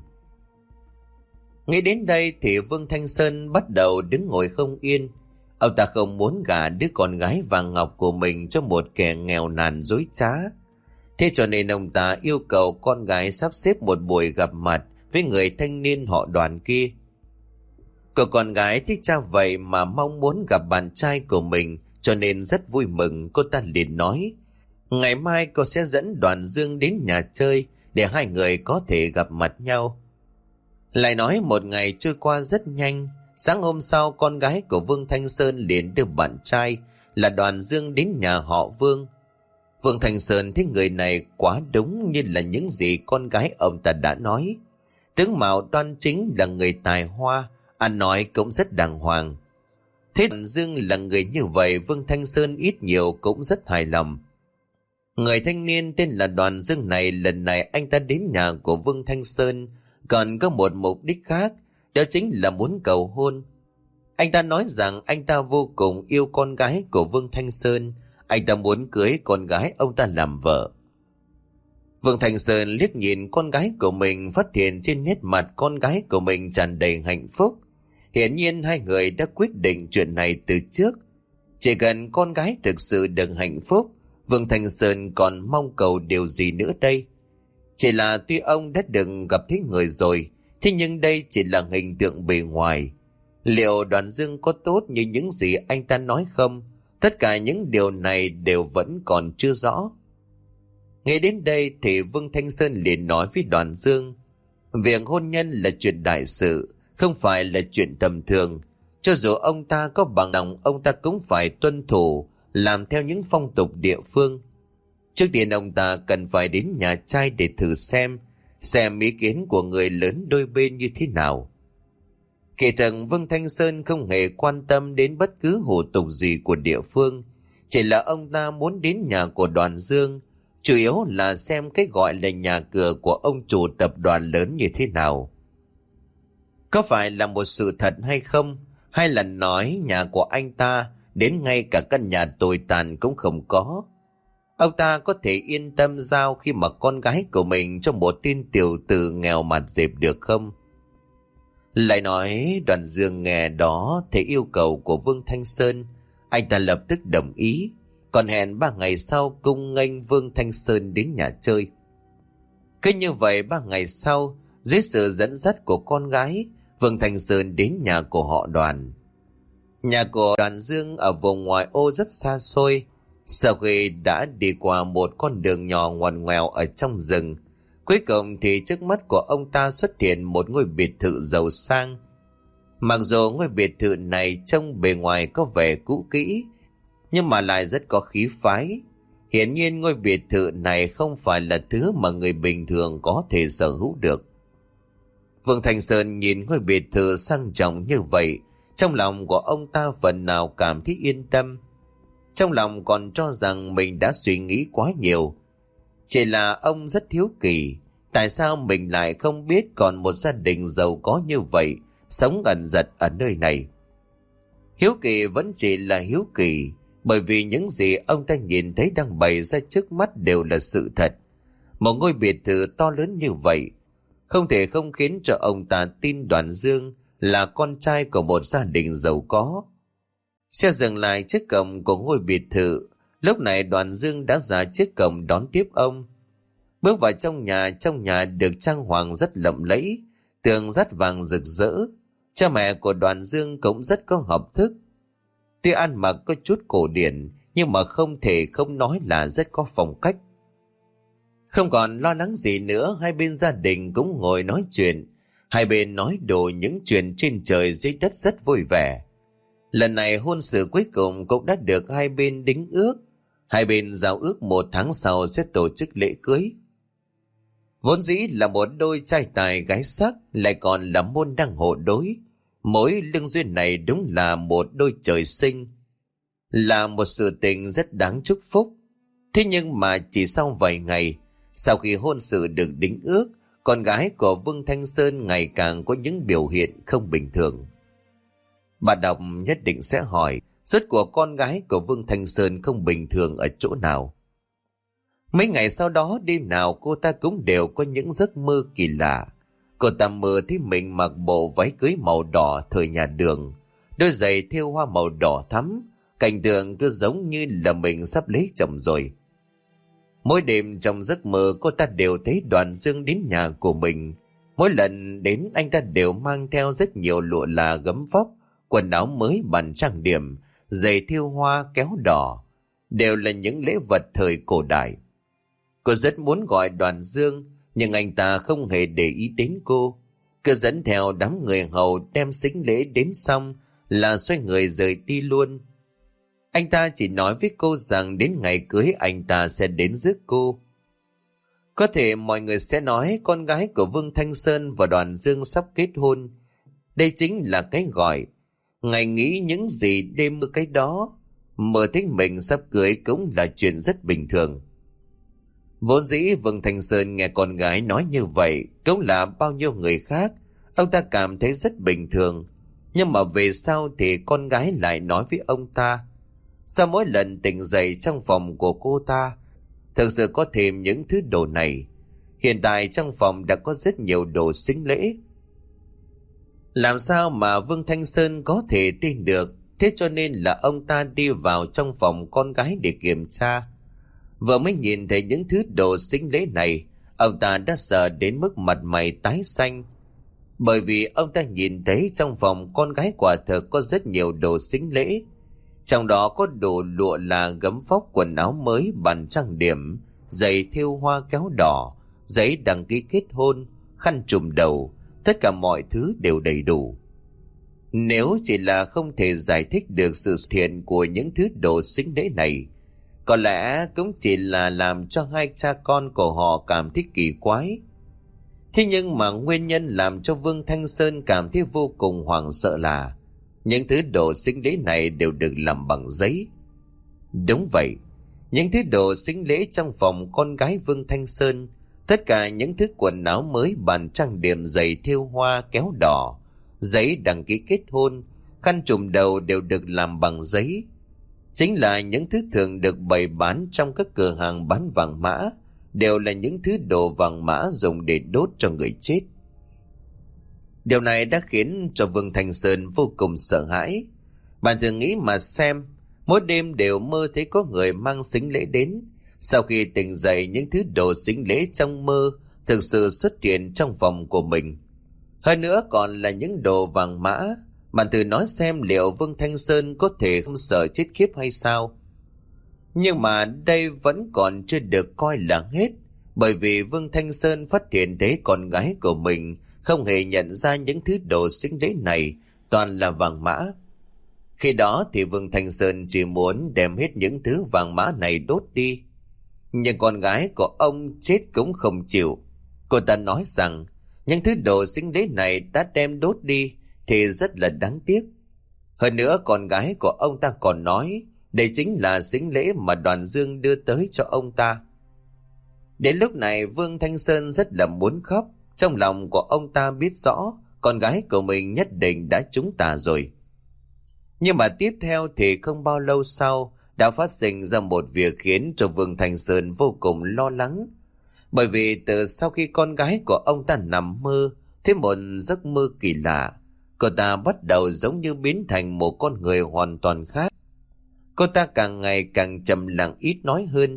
Nghĩ đến đây thì Vương Thanh Sơn bắt đầu đứng ngồi không yên. Ông ta không muốn gả đứa con gái vàng ngọc của mình cho một kẻ nghèo nàn dối trá. Thế cho nên ông ta yêu cầu con gái sắp xếp một buổi gặp mặt với người thanh niên họ Đoàn kia. Cậu con gái thích cha vậy mà mong muốn gặp bạn trai của mình, cho nên rất vui mừng. Cô ta liền nói, ngày mai cô sẽ dẫn Đoàn Dương đến nhà chơi để hai người có thể gặp mặt nhau. Lại nói một ngày trôi qua rất nhanh. Sáng hôm sau, con gái của Vương Thanh Sơn liền đưa bạn trai là Đoàn Dương đến nhà họ Vương. Vương Thanh Sơn thấy người này quá đúng như là những gì con gái ông ta đã nói. Tướng mạo đoan chính, là người tài hoa, ăn nói cũng rất đàng hoàng. Thế Đoàn Dương là người như vậy, Vương Thanh Sơn ít nhiều cũng rất hài lòng. Người thanh niên tên là Đoàn Dương này, lần này anh ta đến nhà của Vương Thanh Sơn còn có một mục đích khác, đó chính là muốn cầu hôn. Anh ta nói rằng anh ta vô cùng yêu con gái của Vương Thanh Sơn, anh ta muốn cưới con gái ông ta làm vợ. Vương Thanh Sơn liếc nhìn con gái của mình, phát hiện trên nét mặt con gái của mình tràn đầy hạnh phúc. Hiển nhiên hai người đã quyết định chuyện này từ trước. Chỉ cần con gái thực sự được hạnh phúc, Vương Thanh Sơn còn mong cầu điều gì nữa đây? Chỉ là tuy ông đã đừng gặp thấy người rồi, thế nhưng đây chỉ là hình tượng bề ngoài. Liệu Đoàn Dương có tốt như những gì anh ta nói không? Tất cả những điều này đều vẫn còn chưa rõ. Ngay đến đây thì Vương Thanh Sơn liền nói với Đoàn Dương, Việc hôn nhân là chuyện đại sự, không phải là chuyện tầm thường. Cho dù ông ta có bằng lòng, ông ta cũng phải tuân thủ, làm theo những phong tục địa phương. Trước tiên ông ta cần phải đến nhà trai để thử xem, xem ý kiến của người lớn đôi bên như thế nào. Kỳ thực Vương Thanh Sơn không hề quan tâm đến bất cứ hủ tục gì của địa phương, chỉ là ông ta muốn đến nhà của Đoàn Dương, chủ yếu là xem cái gọi là nhà cửa của ông chủ tập đoàn lớn như thế nào. Có phải là một sự thật hay không, hay là nói nhà của anh ta đến ngay cả căn nhà tồi tàn cũng không có. Ông ta có thể yên tâm giao khi mà con gái của mình cho một tên tiểu tử nghèo mặt dẹp được không? Lại nói Đoàn Dương nghe đó thấy yêu cầu của Vương Thanh Sơn, anh ta lập tức đồng ý, còn hẹn ba ngày sau cung nghênh Vương Thanh Sơn đến nhà chơi. Cứ như vậy ba ngày sau, dưới sự dẫn dắt của con gái, Vương Thanh Sơn đến nhà của họ Đoàn. Nhà của Đoàn Dương ở vùng ngoại ô rất xa xôi. Sau khi đã đi qua một con đường nhỏ ngoằn ngoèo ở trong rừng, cuối cùng thì trước mắt của ông ta xuất hiện một ngôi biệt thự giàu sang. Mặc dù ngôi biệt thự này trông bề ngoài có vẻ cũ kỹ, nhưng mà lại rất có khí phái. Hiển nhiên ngôi biệt thự này không phải là thứ mà người bình thường có thể sở hữu được. Vương Thanh Sơn nhìn ngôi biệt thự sang trọng như vậy, trong lòng của ông ta phần nào cảm thấy yên tâm. Trong lòng còn cho rằng mình đã suy nghĩ quá nhiều. Chỉ là ông rất hiếu kỳ, tại sao mình lại không biết còn một gia đình giàu có như vậy sống ẩn dật ở nơi này. Hiếu kỳ vẫn chỉ là hiếu kỳ, bởi vì những gì ông ta nhìn thấy đang bày ra trước mắt đều là sự thật. Một ngôi biệt thự to lớn như vậy không thể không khiến cho ông ta tin Đoàn Dương là con trai của một gia đình giàu có. Xe dừng lại trước cổng của ngôi biệt thự. Lúc này Đoàn Dương đã ra trước cổng đón tiếp ông. Bước vào trong nhà, trong nhà được trang hoàng rất lộng lẫy, tường dát vàng rực rỡ. Cha mẹ của Đoàn Dương cũng rất có học thức. Tuy ăn mặc có chút cổ điển, nhưng mà không thể không nói là rất có phong cách. Không còn lo lắng gì nữa, hai bên gia đình cũng ngồi nói chuyện. Hai bên nói đùa những chuyện trên trời dưới đất rất vui vẻ. Lần này hôn sự cuối cùng cũng đã được hai bên đính ước. Hai bên giao ước một tháng sau sẽ tổ chức lễ cưới. Vốn dĩ là một đôi trai tài gái sắc, lại còn là môn đăng hộ đối. Mối lương duyên này đúng là một đôi trời sinh, là một sự tình rất đáng chúc phúc. Thế nhưng mà chỉ sau vài ngày, sau khi hôn sự được đính ước, con gái của Vương Thanh Sơn ngày càng có những biểu hiện không bình thường. Bà đọc nhất định sẽ hỏi, rốt của con gái của Vương Thanh Sơn không bình thường ở chỗ nào? Mấy ngày sau đó, đêm nào cô ta cũng đều có những giấc mơ kỳ lạ. Cô ta mơ thấy mình mặc bộ váy cưới màu đỏ thời nhà Đường, đôi giày thêu hoa màu đỏ thắm, cảnh tượng cứ giống như là mình sắp lấy chồng rồi. Mỗi đêm trong giấc mơ cô ta đều thấy Đoàn Dương đến nhà của mình. Mỗi lần đến anh ta đều mang theo rất nhiều lụa là gấm vóc, quần áo mới bàn trang điểm, giày thêu hoa kéo đỏ, đều là những lễ vật thời cổ đại. Cô rất muốn gọi Đoàn Dương, nhưng anh ta không hề để ý đến cô. Cứ dẫn theo đám người hầu đem sính lễ đến xong là xoay người rời đi luôn. Anh ta chỉ nói với cô rằng đến ngày cưới anh ta sẽ đến rước cô. Có thể mọi người sẽ nói con gái của Vương Thanh Sơn và Đoàn Dương sắp kết hôn. Đây chính là cái gọi ngày nghĩ những gì đêm mơ cái đó. Mơ thấy mình sắp cưới cũng là chuyện rất bình thường. Vốn dĩ Vương Thanh Sơn nghe con gái nói như vậy cũng là bao nhiêu người khác, ông ta cảm thấy rất bình thường. Nhưng mà về sau thì con gái lại nói với ông ta, sau mỗi lần tỉnh dậy trong phòng của cô ta thực sự có thêm những thứ đồ này. Hiện tại trong phòng đã có rất nhiều đồ sính lễ. Làm sao mà Vương Thanh Sơn có thể tin được? Thế cho nên là ông ta đi vào trong phòng con gái để kiểm tra. Vừa mới nhìn thấy những thứ đồ sính lễ này, ông ta đã sợ đến mức mặt mày tái xanh. Bởi vì ông ta nhìn thấy trong phòng con gái quả thực có rất nhiều đồ sính lễ. Trong đó có đồ lụa là gấm vóc, quần áo mới, bàn trang điểm, giày thêu hoa kéo đỏ, giấy đăng ký kết hôn, khăn trùm đầu, tất cả mọi thứ đều đầy đủ. Nếu chỉ là không thể giải thích được sự xuất hiện của những thứ đồ sính lễ này, có lẽ cũng chỉ là làm cho hai cha con của họ cảm thấy kỳ quái. Thế nhưng mà nguyên nhân làm cho Vương Thanh Sơn cảm thấy vô cùng hoảng sợ là những thứ đồ sính lễ này đều được làm bằng giấy. Đúng vậy, những thứ đồ sính lễ trong phòng con gái Vương Thanh Sơn, tất cả những thứ quần áo mới, bàn trang điểm, giày thêu hoa kéo đỏ, giấy đăng ký kết hôn, khăn trùm đầu đều được làm bằng giấy. Chính là những thứ thường được bày bán trong các cửa hàng bán vàng mã, đều là những thứ đồ vàng mã dùng để đốt cho người chết. Điều này đã khiến cho Vương Thanh Sơn vô cùng sợ hãi. Bạn thử nghĩ mà xem, mỗi đêm đều mơ thấy có người mang sính lễ đến. Sau khi tỉnh dậy, những thứ đồ sính lễ trong mơ thực sự xuất hiện trong phòng của mình. Hơn nữa còn là những đồ vàng mã. Bạn thử nói xem liệu Vương Thanh Sơn có thể không sợ chết khiếp hay sao? Nhưng mà đây vẫn còn chưa được coi là hết, bởi vì Vương Thanh Sơn phát hiện thấy con gái của mình không hề nhận ra những thứ đồ sính lễ này toàn là vàng mã. Khi đó thì Vương Thanh Sơn chỉ muốn đem hết những thứ vàng mã này đốt đi. Nhưng con gái của ông chết cũng không chịu. Cô ta nói rằng những thứ đồ sính lễ này đã đem đốt đi thì rất là đáng tiếc. Hơn nữa con gái của ông ta còn nói đây chính là sính lễ mà Đoàn Dương đưa tới cho ông ta. Đến lúc này Vương Thanh Sơn rất là muốn khóc. Trong lòng của ông ta biết rõ con gái của mình nhất định đã trúng tà rồi. Nhưng mà tiếp theo thì không bao lâu sau đã phát sinh ra một việc khiến cho Vương Thanh Sơn vô cùng lo lắng. Bởi vì từ sau khi con gái của ông ta nằm mơ thấy một giấc mơ kỳ lạ, cô ta bắt đầu giống như biến thành một con người hoàn toàn khác. Cô ta càng ngày càng trầm lặng, ít nói hơn.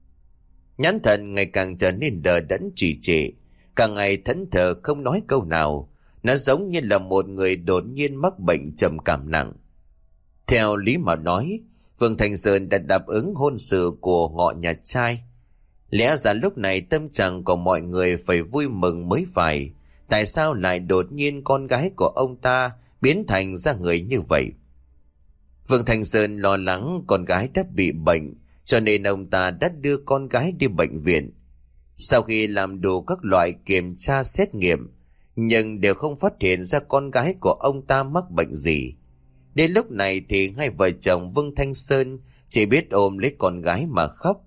Nhãn thần ngày càng trở nên đờ đẫn trì trệ, càng ngày thẫn thờ không nói câu nào. Nó giống như là một người đột nhiên mắc bệnh trầm cảm nặng. Theo lý mà nói, Vương Thanh Sơn đã đáp ứng hôn sự của họ nhà trai. Lẽ ra lúc này tâm trạng của mọi người phải vui mừng mới phải. Tại sao lại đột nhiên con gái của ông ta biến thành ra người như vậy? Vương Thanh Sơn lo lắng con gái đã bị bệnh, cho nên ông ta đã đưa con gái đi bệnh viện. Sau khi làm đủ các loại kiểm tra xét nghiệm, nhưng đều không phát hiện ra con gái của ông ta mắc bệnh gì. Đến lúc này thì hai vợ chồng Vương Thanh Sơn chỉ biết ôm lấy con gái mà khóc.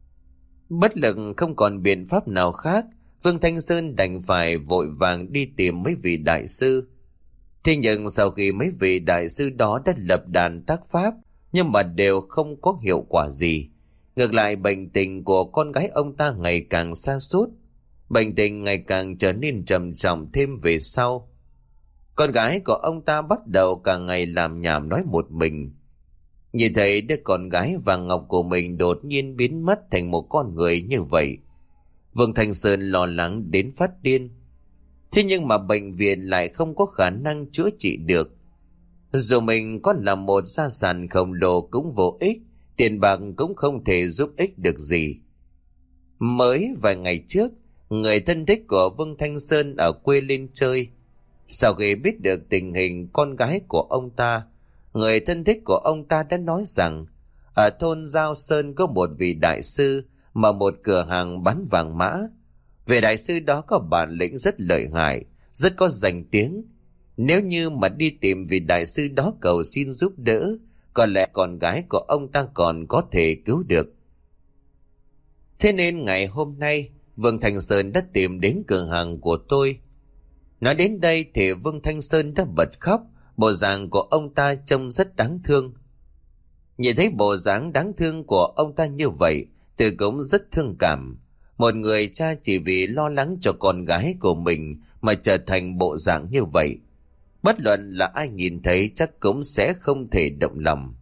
Bất lực không còn biện pháp nào khác, Vương Thanh Sơn đành phải vội vàng đi tìm mấy vị đại sư. Thế nhưng sau khi mấy vị đại sư đó đã lập đàn tác pháp, nhưng mà đều không có hiệu quả gì. Ngược lại bệnh tình của con gái ông ta ngày càng sa sút, bệnh tình ngày càng trở nên trầm trọng thêm về sau. Con gái của ông ta bắt đầu cả ngày làm nhảm nói một mình. Nhìn thấy đứa con gái vàng ngọc của mình đột nhiên biến mất thành một con người như vậy, Vương Thanh Sơn lo lắng đến phát điên. Thế nhưng mà bệnh viện lại không có khả năng chữa trị được. Dù mình có là một gia sản khổng lồ cũng vô ích, tiền bạc cũng không thể giúp ích được gì. Mới vài ngày trước, người thân thích của Vương Thanh Sơn ở quê lên chơi. Sau khi biết được tình hình con gái của ông ta, người thân thích của ông ta đã nói rằng ở thôn Giao Sơn có một vị đại sư mở một cửa hàng bán vàng mã. Vị đại sư đó có bản lĩnh rất lợi hại, rất có danh tiếng. Nếu như mà đi tìm vị đại sư đó cầu xin giúp đỡ, có lẽ con gái của ông ta còn có thể cứu được. Thế nên ngày hôm nay, Vương Thanh Sơn đã tìm đến cửa hàng của tôi. Nói đến đây thì Vương Thanh Sơn đã bật khóc, bộ dạng của ông ta trông rất đáng thương. Nhìn thấy bộ dáng đáng thương của ông ta như vậy, tôi cũng rất thương cảm. Một người cha chỉ vì lo lắng cho con gái của mình mà trở thành bộ dạng như vậy. Bất luận là ai nhìn thấy chắc cũng sẽ không thể động lòng.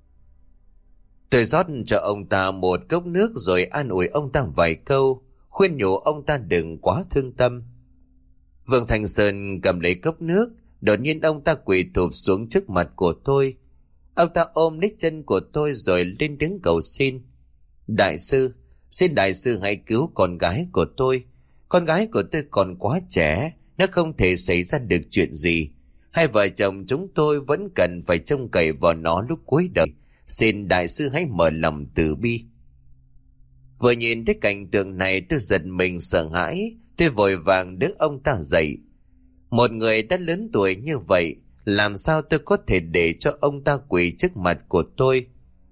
Tôi rót cho ông ta một cốc nước rồi an ủi ông ta vài câu, khuyên nhủ ông ta đừng quá thương tâm. Vương Thanh Sơn cầm lấy cốc nước, đột nhiên ông ta quỳ thụp xuống trước mặt của tôi. Ông ta ôm lấy chân của tôi rồi lên tiếng cầu xin. Đại sư, xin đại sư hãy cứu con gái của tôi. Con gái của tôi còn quá trẻ, nó không thể xảy ra được chuyện gì. Hai vợ chồng chúng tôi vẫn cần phải trông cậy vào nó lúc cuối đời. Xin đại sư hãy mở lòng từ bi. Vừa nhìn thấy cảnh tượng này tôi giật mình sợ hãi. Tôi vội vàng đỡ ông ta dậy. Một người đã lớn tuổi như vậy, làm sao tôi có thể để cho ông ta quỳ trước mặt của tôi?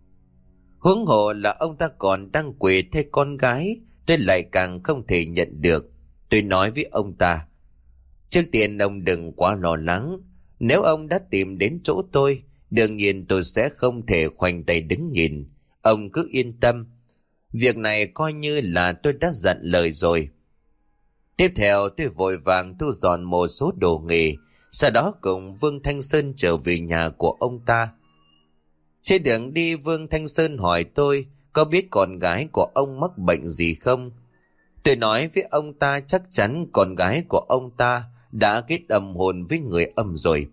Huống hồ là ông ta còn đang quỳ thay con gái, tôi lại càng không thể nhận được. Tôi nói với ông ta: trước tiên ông đừng quá lo lắng. Nếu ông đã tìm đến chỗ tôi, đương nhiên tôi sẽ không thể khoanh tay đứng nhìn. Ông cứ yên tâm. Việc này coi như là tôi đã dặn lời rồi. Tiếp theo tôi vội vàng thu dọn một số đồ nghề, sau đó cùng Vương Thanh Sơn trở về nhà của ông ta. Trên đường đi, Vương Thanh Sơn hỏi tôi có biết con gái của ông mắc bệnh gì không. Tôi nói với ông ta chắc chắn con gái của ông ta đã kết âm hồn với người âm rồi.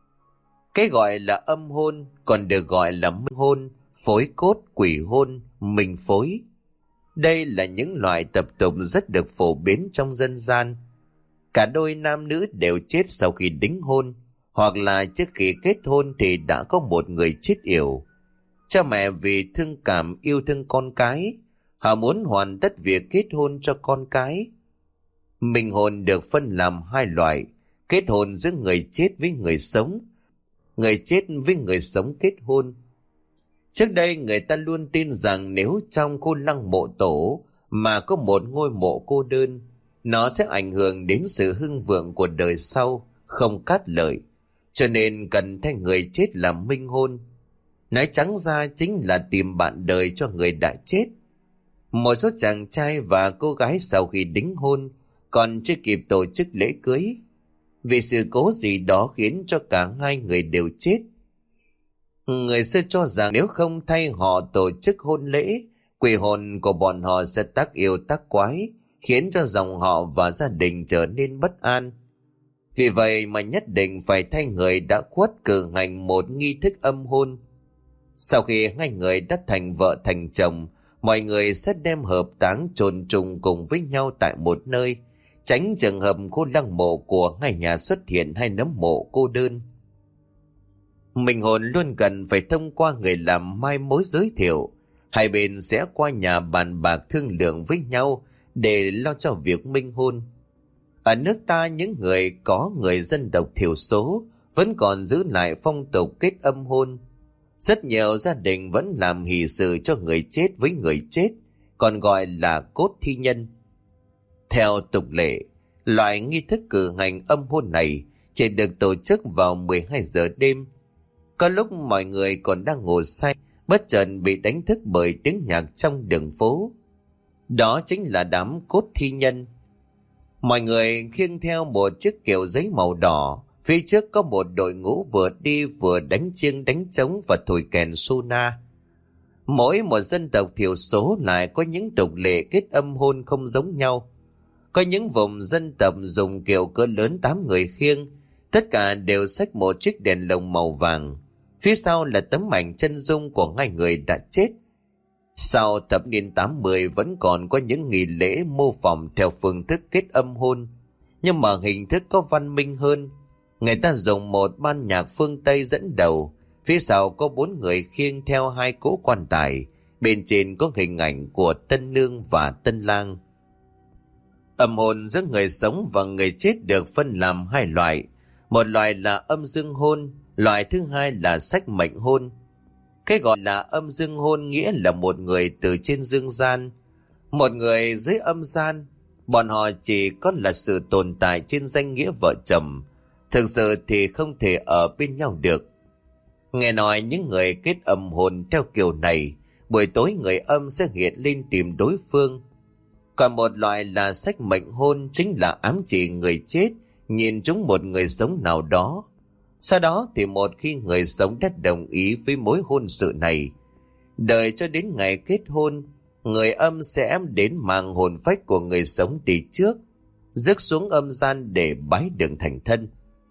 Cái gọi là âm hôn còn được gọi là minh hôn, phối cốt, quỷ hôn, minh phối. Đây là những loại tập tục rất được phổ biến trong dân gian. Cả đôi nam nữ đều chết sau khi đính hôn, hoặc là trước khi kết hôn thì đã có một người chết yểu. Cha mẹ vì thương cảm yêu thương con cái, họ muốn hoàn tất việc kết hôn cho con cái. Minh hôn được phân làm hai loại: kết hôn giữa người chết với người sống, người chết với người sống kết hôn. Trước đây người ta luôn tin rằng nếu trong khu lăng mộ tổ mà có một ngôi mộ cô đơn, nó sẽ ảnh hưởng đến sự hưng vượng của đời sau, không cát lợi, cho nên cần thay người chết làm minh hôn. Nói trắng ra chính là tìm bạn đời cho người đã chết. Một số chàng trai và cô gái sau khi đính hôn còn chưa kịp tổ chức lễ cưới, vì sự cố gì đó khiến cho cả hai người đều chết. Người xưa cho rằng nếu không thay họ tổ chức hôn lễ, quỷ hồn của bọn họ sẽ tác yêu tác quái, khiến cho dòng họ và gia đình trở nên bất an. Vì vậy mà nhất định phải thay người đã khuất cử hành một nghi thức âm hôn. Sau khi hai người đã thành vợ thành chồng, mọi người sẽ đem hợp táng chôn chung cùng với nhau tại một nơi, tránh trường hợp khu lăng mộ của hai nhà xuất hiện hai nấm mộ cô đơn. Minh hồn luôn cần phải thông qua người làm mai mối giới thiệu. Hai bên sẽ qua nhà bàn bạc thương lượng với nhau để lo cho việc minh hôn. Ở nước ta, những người có người dân tộc thiểu số vẫn còn giữ lại phong tục kết âm hôn. Rất nhiều gia đình vẫn làm hỷ sự cho người chết với người chết, còn gọi là cốt thi nhân. Theo tục lệ, loại nghi thức cử hành âm hôn này chỉ được tổ chức vào mười hai giờ đêm. Có lúc mọi người còn đang ngủ say, bất chợt bị đánh thức bởi tiếng nhạc trong đường phố. Đó chính là đám cốt thi nhân. Mọi người khiêng theo một chiếc kiệu giấy màu đỏ, phía trước có một đội ngũ vừa đi vừa đánh chiêng đánh trống và thổi kèn su na. Mỗi một dân tộc thiểu số lại có những tục lệ kết âm hôn không giống nhau. Có những vùng dân tộc dùng kiệu cỡ lớn tám người khiêng, tất cả đều xách một chiếc đèn lồng màu vàng. Phía sau là tấm ảnh chân dung của hai người đã chết. Sau thập niên tám mươi vẫn còn có những nghi lễ mô phỏng theo phương thức kết âm hôn, nhưng mà hình thức có văn minh hơn. Người ta dùng một ban nhạc phương Tây dẫn đầu, phía sau có bốn người khiêng theo hai cỗ quan tài, bên trên có hình ảnh của tân nương và tân lang. Âm hôn giữa người sống và người chết được phân làm hai loại. Một loại là âm dương hôn, loại thứ hai là sách mệnh hôn. Cái gọi là âm dương hôn nghĩa là một người từ trên dương gian, một người dưới âm gian. Bọn họ chỉ có là sự tồn tại trên danh nghĩa vợ chồng, thực sự thì không thể ở bên nhau được. Nghe nói những người kết âm hôn theo kiểu này, buổi tối người âm sẽ hiện lên tìm đối phương. Còn một loại là sách mệnh hôn, chính là ám chỉ người chết nhìn trúng một người sống nào đó. Sau đó thì một khi người sống đã đồng ý với mối hôn sự này, đợi cho đến ngày kết hôn, người âm sẽ đến mang hồn phách của người sống đi trước, rước xuống âm gian để bái đường thành thân.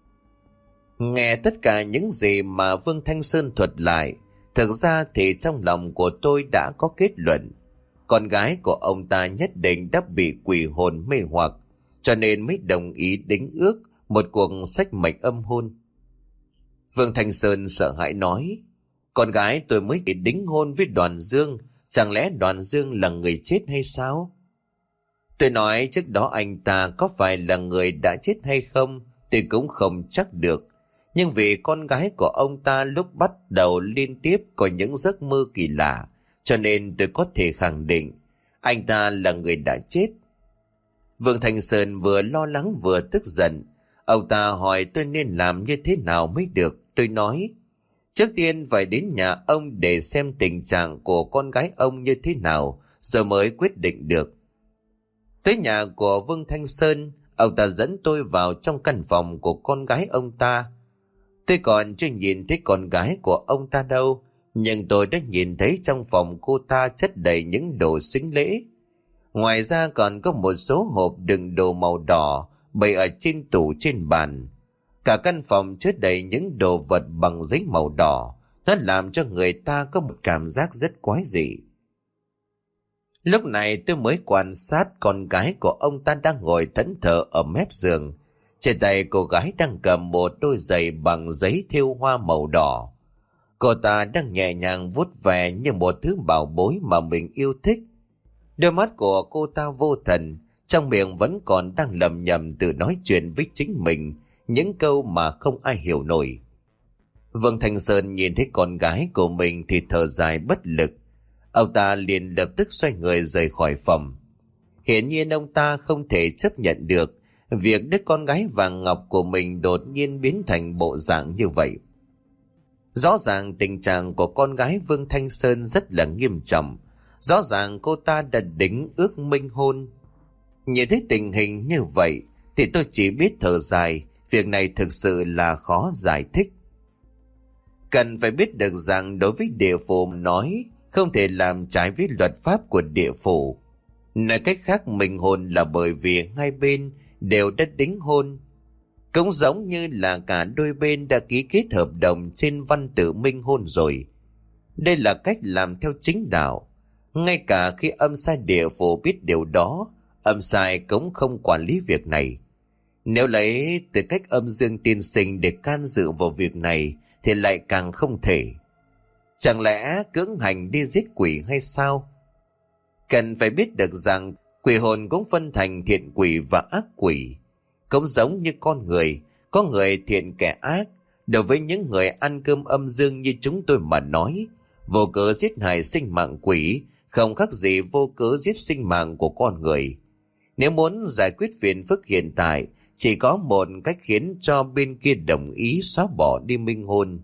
Nghe tất cả những gì mà Vương Thanh Sơn thuật lại, thực ra thì trong lòng của tôi đã có kết luận. Con gái của ông ta nhất định đã bị quỷ hồn mê hoặc, cho nên mới đồng ý đính ước một cuộc xách mạch âm hôn. Vương Thanh Sơn sợ hãi nói, con gái tôi mới đính hôn với Đoàn Dương, chẳng lẽ Đoàn Dương là người chết hay sao? Tôi nói trước đó anh ta có phải là người đã chết hay không, tôi cũng không chắc được. Nhưng vì con gái của ông ta lúc bắt đầu liên tiếp có những giấc mơ kỳ lạ, cho nên tôi có thể khẳng định anh ta là người đã chết. Vương Thanh Sơn vừa lo lắng vừa tức giận. Ông ta hỏi tôi nên làm như thế nào mới được. Tôi nói, trước tiên phải đến nhà ông để xem tình trạng của con gái ông như thế nào, rồi mới quyết định được. Tới nhà của Vương Thanh Sơn, ông ta dẫn tôi vào trong căn phòng của con gái ông ta. Tôi còn chưa nhìn thấy con gái của ông ta đâu, nhưng tôi đã nhìn thấy trong phòng cô ta chất đầy những đồ sính lễ. Ngoài ra còn có một số hộp đựng đồ màu đỏ bày ở trên tủ trên bàn. Cả căn phòng chứa đầy những đồ vật bằng giấy màu đỏ, nó làm cho người ta có một cảm giác rất quái dị. Lúc này tôi mới quan sát con gái của ông ta đang ngồi thẫn thờ ở mép giường. Trên tay cô gái đang cầm một đôi giày bằng giấy thêu hoa màu đỏ. Cô ta đang nhẹ nhàng vuốt ve như một thứ bảo bối mà mình yêu thích. Đôi mắt của cô ta vô thần, trong miệng vẫn còn đang lầm nhầm tự nói chuyện với chính mình, những câu mà không ai hiểu nổi. Vương Thanh Sơn nhìn thấy con gái của mình thì thở dài bất lực. Ông ta liền lập tức xoay người rời khỏi phòng. Hiển nhiên ông ta không thể chấp nhận được việc đứa con gái vàng ngọc của mình đột nhiên biến thành bộ dạng như vậy. Rõ ràng tình trạng của con gái Vương Thanh Sơn rất là nghiêm trọng. Rõ ràng cô ta đã đính ước minh hôn. Nhìn thấy tình hình như vậy thì tôi chỉ biết thở dài, việc này thực sự là khó giải thích. Cần phải biết được rằng đối với địa phủ nói không thể làm trái với luật pháp của địa phủ. Nói cách khác, minh hôn là bởi vì hai bên đều đã đính hôn. Cũng giống như là cả đôi bên đã ký kết hợp đồng trên văn tự minh hôn rồi. Đây là cách làm theo chính đạo. Ngay cả khi âm sai địa phủ biết điều đó, âm sai cũng không quản lý việc này. Nếu lấy từ cách âm dương tiên sinh để can dự vào việc này thì lại càng không thể. Chẳng lẽ cưỡng hành đi giết quỷ hay sao? Cần phải biết được rằng quỷ hồn cũng phân thành thiện quỷ và ác quỷ. Cũng giống như con người, có người thiện kẻ ác. Đối với những người ăn cơm âm dương như chúng tôi mà nói, vô cớ giết hại sinh mạng quỷ không khác gì vô cớ giết sinh mạng của con người. Nếu muốn giải quyết phiền phức hiện tại, chỉ có một cách khiến cho bên kia đồng ý xóa bỏ đi minh hôn.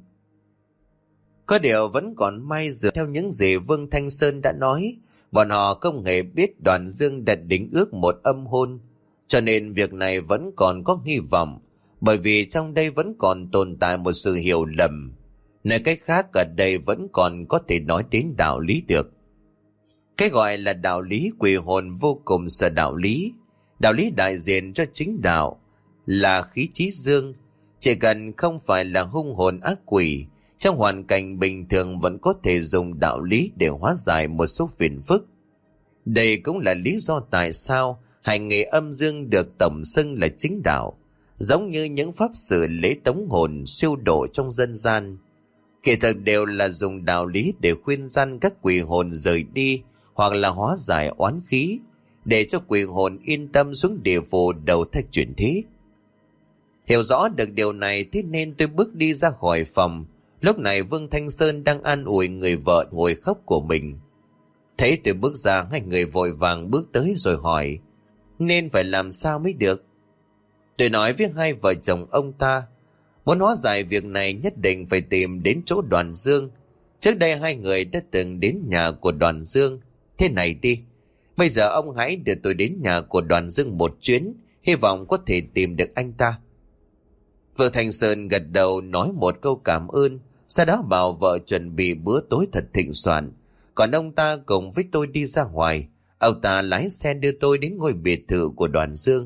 Có điều vẫn còn may, dựa theo những gì Vương Thanh Sơn đã nói, bọn họ không hề biết Đoàn Dương đặt đính ước một âm hôn, cho nên việc này vẫn còn có hy vọng, bởi vì trong đây vẫn còn tồn tại một sự hiểu lầm. Nói cách khác, ở đây vẫn còn có thể nói đến đạo lý được. Cái gọi là đạo lý, quỷ hồn vô cùng sợ đạo lý. Đạo lý đại diện cho chính đạo là khí trí dương. Chỉ cần không phải là hung hồn ác quỷ, trong hoàn cảnh bình thường vẫn có thể dùng đạo lý để hóa giải một số phiền phức. Đây cũng là lý do tại sao hành nghề âm dương được tổng xưng là chính đạo, giống như những pháp sự lễ tống hồn siêu độ trong dân gian. Kỳ thực đều là dùng đạo lý để khuyên răn các quỷ hồn rời đi hoặc là hóa giải oán khí, để cho quỷ hồn yên tâm xuống địa phủ đầu thai chuyển thế. Hiểu rõ được điều này, thế nên tôi bước đi ra khỏi phòng. Lúc này Vương Thanh Sơn đang an ủi người vợ ngồi khóc của mình. Thấy tôi bước ra, hai người vội vàng bước tới rồi hỏi nên phải làm sao mới được. Tôi nói với hai vợ chồng ông ta, muốn hóa giải việc này nhất định phải tìm đến chỗ Đoàn Dương. Trước đây hai người đã từng đến nhà của Đoàn Dương. Thế này đi, bây giờ ông hãy đưa tôi đến nhà của Đoàn Dương một chuyến, hy vọng có thể tìm được anh ta. Vương Thanh Sơn gật đầu nói một câu cảm ơn, sau đó bảo vợ chuẩn bị bữa tối thật thịnh soạn. Còn ông ta cùng với tôi đi ra ngoài. Ông ta lái xe đưa tôi đến ngôi biệt thự của Đoàn Dương.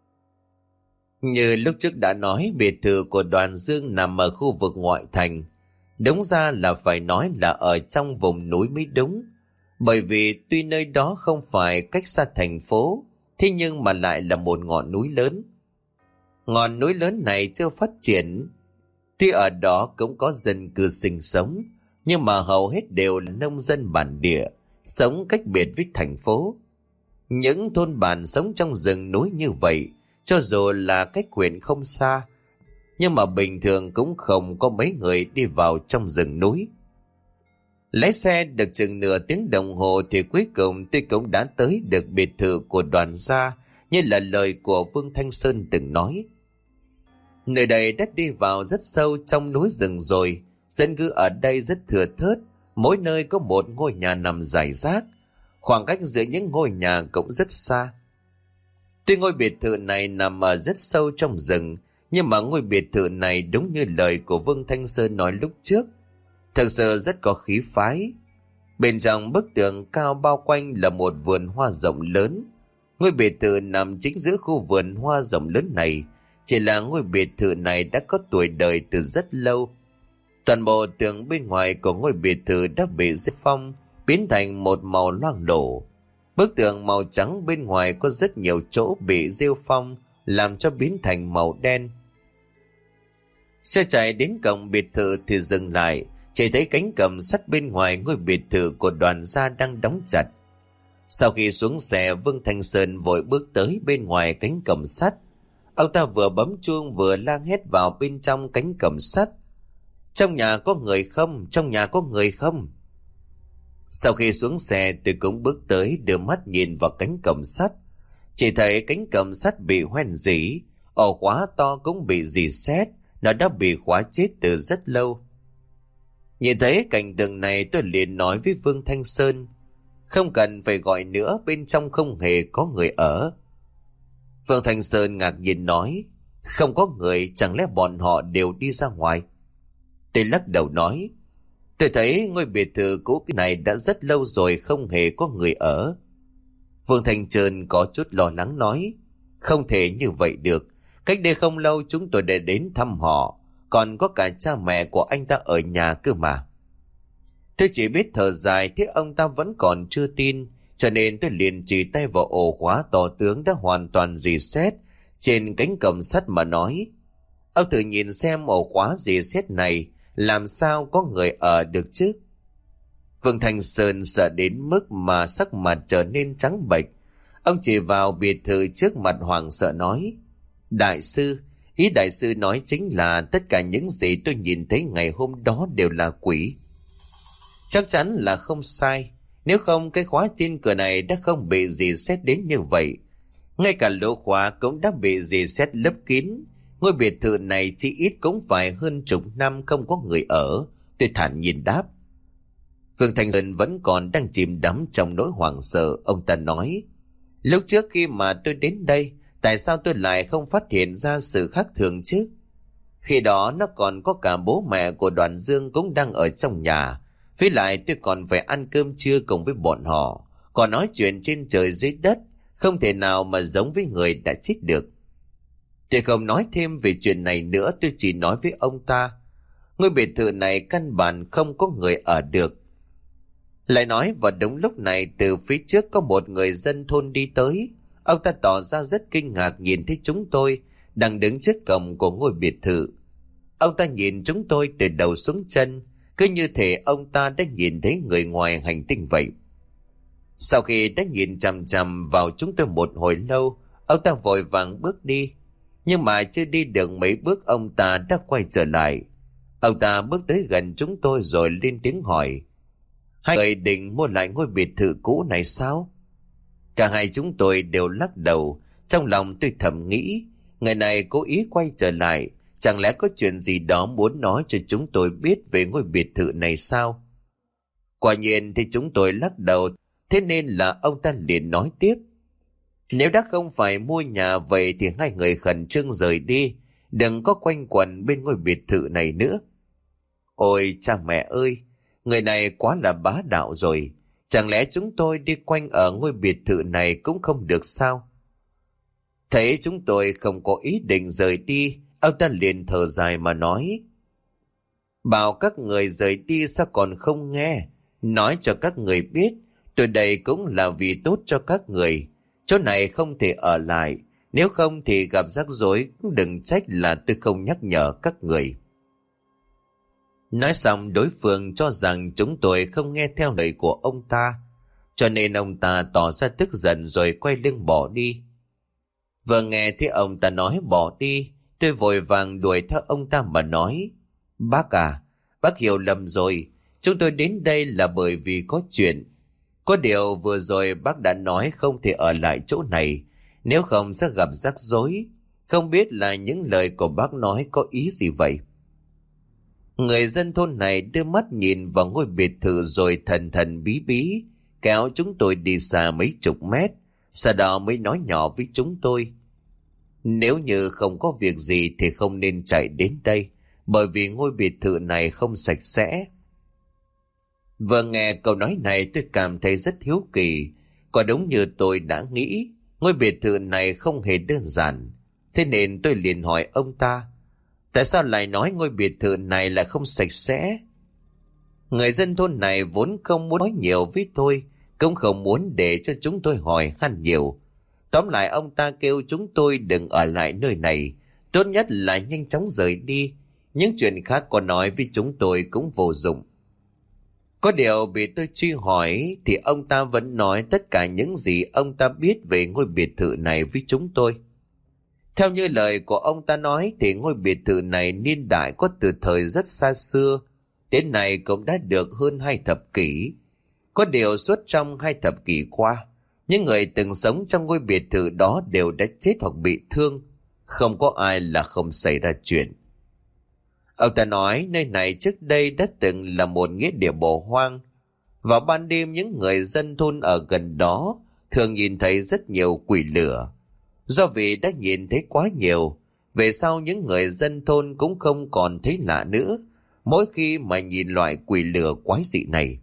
Như lúc trước đã nói, biệt thự của Đoàn Dương nằm ở khu vực ngoại thành. Đúng ra là phải nói là ở trong vùng núi mới đúng. Bởi vì tuy nơi đó không phải cách xa thành phố, thế nhưng mà lại là một ngọn núi lớn. Ngọn núi lớn này chưa phát triển, tuy ở đó cũng có dân cư sinh sống, nhưng mà hầu hết đều là nông dân bản địa, sống cách biệt với thành phố. Những thôn bản sống trong rừng núi như vậy, cho dù là cách huyện không xa, nhưng mà bình thường cũng không có mấy người đi vào trong rừng núi. Lái xe được chừng nửa tiếng đồng hồ thì cuối cùng tôi cũng đã tới được biệt thự của Đoàn gia, như là lời của Vương Thanh Sơn từng nói. Nơi đây đã đi vào rất sâu trong núi rừng rồi, dân cư ở đây rất thưa thớt, mỗi nơi có một ngôi nhà nằm rải rác, khoảng cách giữa những ngôi nhà cũng rất xa. Tuy ngôi biệt thự này nằm ở rất sâu trong rừng, nhưng mà ngôi biệt thự này đúng như lời của Vương Thanh Sơn nói lúc trước, thực sự rất có khí phái. Bên trong bức tường cao bao quanh là một vườn hoa rộng lớn. Ngôi biệt thự nằm chính giữa khu vườn hoa rộng lớn này, chỉ là ngôi biệt thự này đã có tuổi đời từ rất lâu. Toàn bộ tường bên ngoài của ngôi biệt thự đã bị rết phong, biến thành một màu loang lổ. Bức tường màu trắng bên ngoài có rất nhiều chỗ bị rêu phong, làm cho biến thành màu đen. Xe chạy đến cổng biệt thự thì dừng lại, chỉ thấy cánh cổng sắt bên ngoài ngôi biệt thự của Đoàn gia đang đóng chặt. Sau khi xuống xe, Vương Thanh Sơn vội bước tới bên ngoài cánh cổng sắt. Ông ta vừa bấm chuông vừa la hét vào bên trong cánh cổng sắt: "Trong nhà có người không? Trong nhà có người không?" Sau khi xuống xe, tôi cũng bước tới đưa mắt nhìn vào cánh cổng sắt. Chỉ thấy cánh cổng sắt bị hoen rỉ, ổ khóa to cũng bị rỉ sét, nó đã bị khóa chết từ rất lâu. Nhìn thấy cảnh tượng này, tôi liền nói với Vương Thanh Sơn: "Không cần phải gọi nữa, bên trong không hề có người ở." Vương Thanh Sơn ngạc nhiên nói: "Không có người, chẳng lẽ bọn họ đều đi ra ngoài?" Tôi lắc đầu nói: "Tôi thấy ngôi biệt thự cũ cái này đã rất lâu rồi không hề có người ở." Vương Thanh Sơn có chút lo lắng nói: "Không thể như vậy được, cách đây không lâu chúng tôi đã đến thăm họ, còn có cả cha mẹ của anh ta ở nhà cơ mà." Tôi chỉ biết thở dài, thế ông ta vẫn còn chưa tin, cho nên tôi liền chỉ tay vào ổ khóa to tướng đã hoàn toàn rỉ sét trên cánh cổng sắt mà nói: "Ông thử nhìn xem ổ khóa rỉ sét này, làm sao có người ở được chứ?" Vương Thanh Sơn sợ đến mức mà sắc mặt trở nên trắng bệch. Ông chỉ vào biệt thự trước mặt hoảng sợ nói: "Đại sư, ý đại sư nói chính là tất cả những gì tôi nhìn thấy ngày hôm đó đều là quỷ?" Chắc chắn là không sai, nếu không cái khóa trên cửa này đã không bị rỉ sét đến như vậy. Ngay cả lỗ khóa cũng đã bị rỉ sét lấp kín. Ngôi biệt thự này chỉ ít cũng phải hơn chục năm không có người ở, tôi thản nhiên đáp. Vương Thanh Sơn vẫn còn đang chìm đắm trong nỗi hoảng sợ. Ông ta nói: "Lúc trước khi mà tôi đến đây, tại sao tôi lại không phát hiện ra sự khác thường chứ? Khi đó nó còn có cả bố mẹ của Đoàn Dương cũng đang ở trong nhà. Với lại tôi còn phải ăn cơm trưa cùng với bọn họ, còn nói chuyện trên trời dưới đất, không thể nào mà giống với người đã chết được." Tôi không nói thêm về chuyện này nữa, tôi chỉ nói với ông ta: "Ngôi biệt thự này căn bản không có người ở được." Lại nói vào đúng lúc này, từ phía trước có một người dân thôn đi tới. Ông ta tỏ ra rất kinh ngạc nhìn thấy chúng tôi đang đứng trước cổng của ngôi biệt thự. Ông ta nhìn chúng tôi từ đầu xuống chân, cứ như thể ông ta đã nhìn thấy người ngoài hành tinh vậy. Sau khi đã nhìn chằm chằm vào chúng tôi một hồi lâu, ông ta vội vàng bước đi. Nhưng mà chưa đi được mấy bước, ông ta đã quay trở lại. Ông ta bước tới gần chúng tôi rồi lên tiếng hỏi: "Hai người định mua lại ngôi biệt thự cũ này sao?" Cả hai chúng tôi đều lắc đầu. Trong lòng tôi thầm nghĩ, người này cố ý quay trở lại, chẳng lẽ có chuyện gì đó muốn nói cho chúng tôi biết về ngôi biệt thự này sao? Quả nhiên thì chúng tôi lắc đầu, thế nên là ông ta liền nói tiếp: "Nếu đã không phải mua nhà vậy thì hai người khẩn trương rời đi, đừng có quanh quẩn bên ngôi biệt thự này nữa." Ôi cha mẹ ơi, người này quá là bá đạo rồi. Chẳng lẽ chúng tôi đi quanh ở ngôi biệt thự này cũng không được sao? Thấy chúng tôi không có ý định rời đi, ông ta liền thở dài mà nói: "Bảo các người rời đi sao còn không nghe? Nói cho các người biết, tôi đây cũng là vì tốt cho các người. Chỗ này không thể ở lại, nếu không thì gặp rắc rối, đừng trách là tôi không nhắc nhở các người. Nói xong đối phương cho rằng chúng tôi không nghe theo lời của ông ta, cho nên ông ta tỏ ra tức giận rồi quay lưng bỏ đi. Vừa nghe thấy ông ta nói bỏ đi, tôi vội vàng đuổi theo ông ta mà nói: Bác à, bác hiểu lầm rồi, chúng tôi đến đây là bởi vì có chuyện. Có điều vừa rồi bác đã nói không thể ở lại chỗ này, nếu không sẽ gặp rắc rối. Không biết là những lời của bác nói có ý gì vậy? Người dân thôn này đưa mắt nhìn vào ngôi biệt thự rồi thần thần bí bí kéo chúng tôi đi xa mấy chục mét, sau đó mới nói nhỏ với chúng tôi: Nếu như không có việc gì thì không nên chạy đến đây, bởi vì ngôi biệt thự này không sạch sẽ. Vừa nghe câu nói này tôi cảm thấy rất hiếu kỳ. Quả đúng như tôi đã nghĩ, ngôi biệt thự này không hề đơn giản. Thế nên tôi liền hỏi ông ta: Tại sao lại nói ngôi biệt thự này là không sạch sẽ? Người dân thôn này vốn không muốn nói nhiều với tôi, cũng không muốn để cho chúng tôi hỏi han nhiều. Tóm lại ông ta kêu chúng tôi đừng ở lại nơi này, tốt nhất là nhanh chóng rời đi. Những chuyện khác có nói với chúng tôi cũng vô dụng. Có điều bị tôi truy hỏi thì ông ta vẫn nói tất cả những gì ông ta biết về ngôi biệt thự này với chúng tôi. Theo như lời của ông ta nói thì ngôi biệt thự này niên đại có từ thời rất xa xưa, đến nay cũng đã được hơn hai thập kỷ. Có điều suốt trong hai thập kỷ qua, những người từng sống trong ngôi biệt thự đó đều đã chết hoặc bị thương, không có ai là không xảy ra chuyện. Ông ta nói nơi này trước đây đã từng là một nghĩa địa bỏ hoang. Vào ban đêm những người dân thôn ở gần đó thường nhìn thấy rất nhiều quỷ lửa. Do vì đã nhìn thấy quá nhiều, về sau những người dân thôn cũng không còn thấy lạ nữa mỗi khi mà nhìn loại quỷ lửa quái dị này.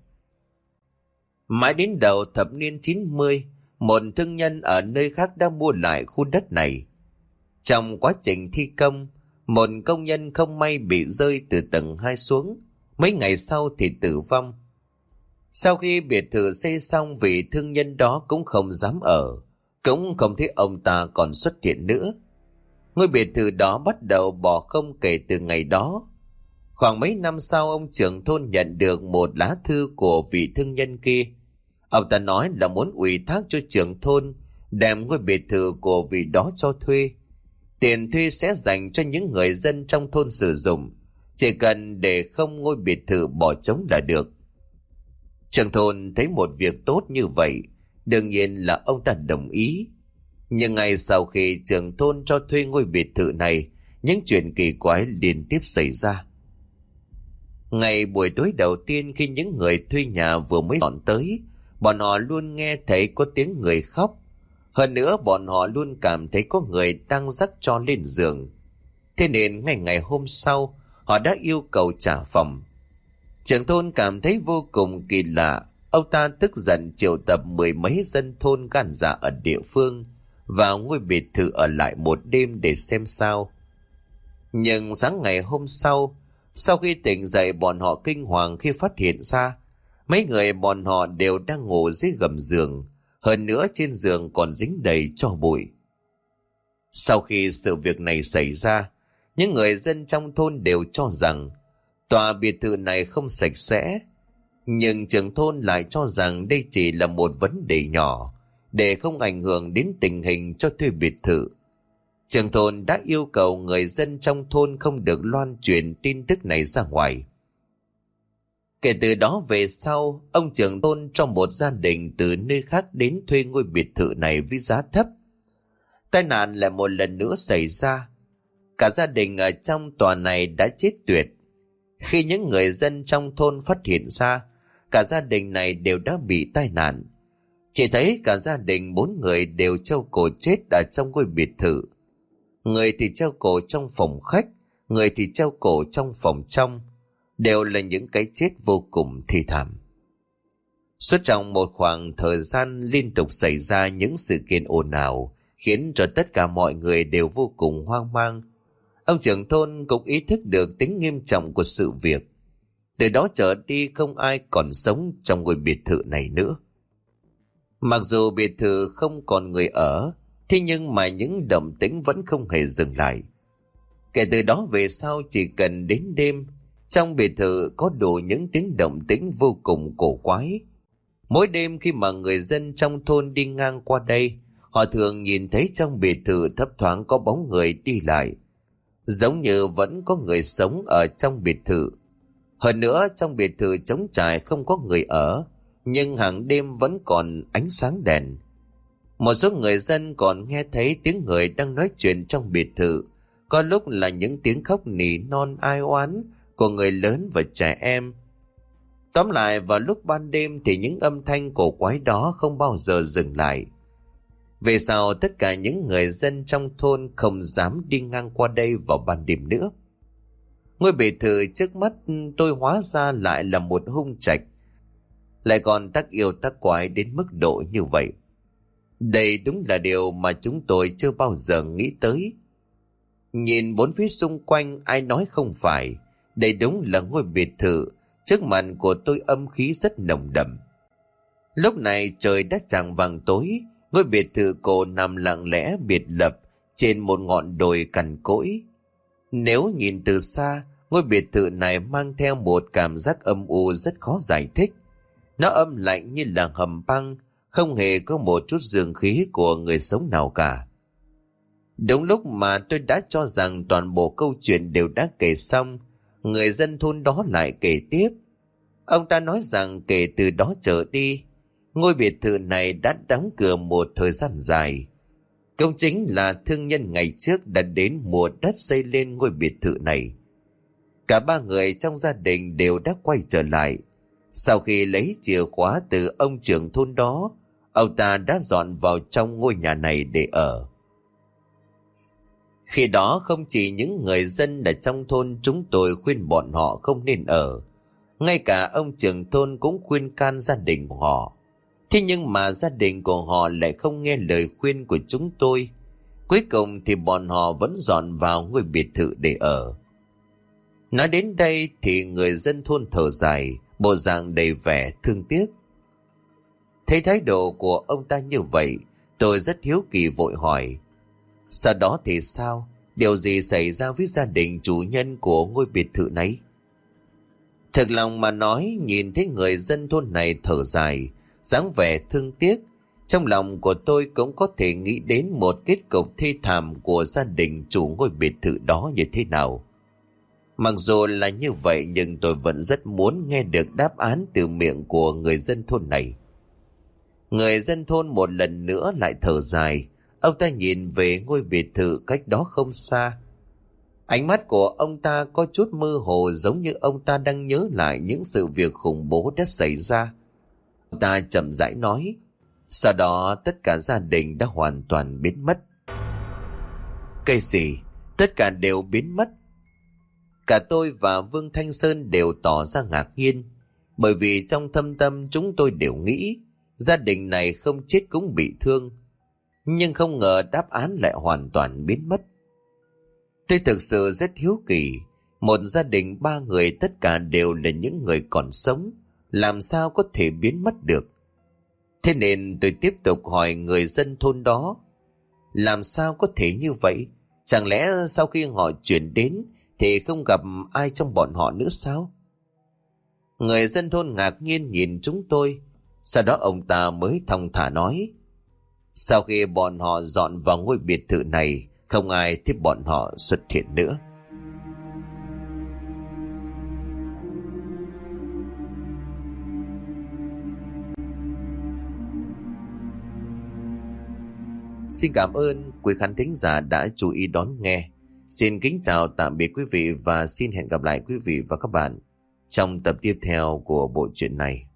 Mãi đến đầu thập niên chín mươi, một thương nhân ở nơi khác đã mua lại khu đất này. Trong quá trình thi công, một công nhân không may bị rơi từ tầng hai xuống, mấy ngày sau thì tử vong. Sau khi biệt thự xây xong, vị thương nhân đó cũng không dám ở, cũng không thấy ông ta còn xuất hiện nữa. Ngôi biệt thự đó bắt đầu bỏ không kể từ ngày đó. Khoảng mấy năm sau, ông trưởng thôn nhận được một lá thư của vị thương nhân kia. Ông ta nói là muốn ủy thác cho trưởng thôn đem ngôi biệt thự của vị đó cho thuê. Tiền thuê sẽ dành cho những người dân trong thôn sử dụng, chỉ cần để không ngôi biệt thự bỏ trống là được. Trưởng thôn thấy một việc tốt như vậy, đương nhiên là ông ta đồng ý. Nhưng ngay sau khi trưởng thôn cho thuê ngôi biệt thự này, những chuyện kỳ quái liên tiếp xảy ra. Ngày buổi tối đầu tiên khi những người thuê nhà vừa mới dọn tới, bọn họ luôn nghe thấy có tiếng người khóc. Hơn nữa bọn họ luôn cảm thấy có người đang dắt cho lên giường. Thế nên ngay ngày hôm sau, họ đã yêu cầu trả phòng. Trưởng thôn cảm thấy vô cùng kỳ lạ. Ông ta tức giận triệu tập mười mấy dân thôn gan dạ ở địa phương vào ngôi biệt thự ở lại một đêm để xem sao. Nhưng sáng ngày hôm sau, sau khi tỉnh dậy, bọn họ kinh hoàng khi phát hiện ra mấy người bọn họ đều đang ngủ dưới gầm giường, hơn nữa trên giường còn dính đầy tro bụi. Sau khi sự việc này xảy ra, những người dân trong thôn đều cho rằng tòa biệt thự này không sạch sẽ, nhưng trưởng thôn lại cho rằng đây chỉ là một vấn đề nhỏ để không ảnh hưởng đến tình hình cho thuê biệt thự. Trưởng thôn đã yêu cầu người dân trong thôn không được loan truyền tin tức này ra ngoài. Kể từ đó về sau, ông trưởng thôn cho một gia đình từ nơi khác đến thuê ngôi biệt thự này với giá thấp. Tai nạn lại một lần nữa xảy ra. Cả gia đình ở trong tòa này đã chết tuyệt. Khi những người dân trong thôn phát hiện ra, cả gia đình này đều đã bị tai nạn. Chỉ thấy cả gia đình bốn người đều treo cổ chết ở trong ngôi biệt thự. Người thì treo cổ trong phòng khách, người thì treo cổ trong phòng trong, đều là những cái chết vô cùng thê thảm. Suốt trong một khoảng thời gian liên tục xảy ra những sự kiện ồn ào, khiến cho tất cả mọi người đều vô cùng hoang mang. Ông trưởng thôn cũng ý thức được tính nghiêm trọng của sự việc. Từ đó trở đi không ai còn sống trong ngôi biệt thự này nữa. Mặc dù biệt thự không còn người ở, thế nhưng mà những động tĩnh vẫn không hề dừng lại. Kể từ đó về sau, chỉ cần đến đêm, trong biệt thự có đủ những tiếng động tĩnh vô cùng cổ quái. Mỗi đêm khi mà người dân trong thôn đi ngang qua đây, họ thường nhìn thấy trong biệt thự thấp thoáng có bóng người đi lại, giống như vẫn có người sống ở trong biệt thự. Hơn nữa, trong biệt thự trống trải không có người ở, nhưng hàng đêm vẫn còn ánh sáng đèn. Một số người dân còn nghe thấy tiếng người đang nói chuyện trong biệt thự, có lúc là những tiếng khóc nỉ non ai oán của người lớn và trẻ em. Tóm lại, vào lúc ban đêm thì những âm thanh cổ quái đó không bao giờ dừng lại. Về sau, tất cả những người dân trong thôn không dám đi ngang qua đây vào ban đêm nữa. Ngôi biệt thự trước mắt tôi hóa ra lại là một hung trạch, lại còn tác yêu tác quái đến mức độ như vậy. Đây đúng là điều mà chúng tôi chưa bao giờ nghĩ tới. Nhìn bốn phía xung quanh, ai nói không phải, đây đúng là ngôi biệt thự. Trước mặt của tôi âm khí rất nồng đậm. Lúc này trời đã chạng vàng tối, ngôi biệt thự cổ nằm lặng lẽ biệt lập trên một ngọn đồi cằn cỗi. Nếu nhìn từ xa, ngôi biệt thự này mang theo một cảm giác âm u rất khó giải thích. Nó âm lạnh như là hầm băng, không hề có một chút dương khí của người sống nào cả. Đúng lúc mà tôi đã cho rằng toàn bộ câu chuyện đều đã kể xong, người dân thôn đó lại kể tiếp. Ông ta nói rằng kể từ đó trở đi, ngôi biệt thự này đã đóng cửa một thời gian dài. Công chính là thương nhân ngày trước đã đến mua đất xây lên ngôi biệt thự này. Cả ba người trong gia đình đều đã quay trở lại. Sau khi lấy chìa khóa từ ông trưởng thôn đó, ông ta đã dọn vào trong ngôi nhà này để ở. Khi đó không chỉ những người dân ở trong thôn chúng tôi khuyên bọn họ không nên ở, ngay cả ông trưởng thôn cũng khuyên can gia đình của họ. Thế nhưng mà gia đình của họ lại không nghe lời khuyên của chúng tôi. Cuối cùng thì bọn họ vẫn dọn vào ngôi biệt thự để ở. Nói đến đây thì người dân thôn thở dài, bộ dạng đầy vẻ thương tiếc. Thấy thái độ của ông ta như vậy, tôi rất hiếu kỳ vội hỏi: sau đó thì sao? Điều gì xảy ra với gia đình chủ nhân của ngôi biệt thự này? Thật lòng mà nói, nhìn thấy người dân thôn này thở dài, dáng vẻ thương tiếc, trong lòng của tôi cũng có thể nghĩ đến một kết cục thê thảm của gia đình chủ ngôi biệt thự đó như thế nào. Mặc dù là như vậy nhưng tôi vẫn rất muốn nghe được đáp án từ miệng của người dân thôn này. Người dân thôn một lần nữa lại thở dài. Ông ta nhìn về ngôi biệt thự cách đó không xa. Ánh mắt của ông ta có chút mơ hồ, giống như ông ta đang nhớ lại những sự việc khủng bố đã xảy ra. Ông ta chậm rãi nói: sau đó tất cả gia đình đã hoàn toàn biến mất. Cái gì? Tất cả đều biến mất? Cả tôi và Vương Thanh Sơn đều tỏ ra ngạc nhiên, bởi vì trong thâm tâm chúng tôi đều nghĩ gia đình này không chết cũng bị thương. Nhưng không ngờ đáp án lại hoàn toàn biến mất. Tôi thực sự rất hiếu kỳ, một gia đình ba người tất cả đều là những người còn sống, làm sao có thể biến mất được? Thế nên tôi tiếp tục hỏi người dân thôn đó: làm sao có thể như vậy? Chẳng lẽ sau khi họ chuyển đến thì không gặp ai trong bọn họ nữa sao? Người dân thôn ngạc nhiên nhìn chúng tôi. Sau đó ông ta mới thong thả nói: sau khi bọn họ dọn vào ngôi biệt thự này, không ai thấy bọn họ xuất hiện nữa. Xin cảm ơn quý khán thính giả đã chú ý đón nghe. Xin kính chào tạm biệt quý vị và xin hẹn gặp lại quý vị và các bạn trong tập tiếp theo của bộ truyện này.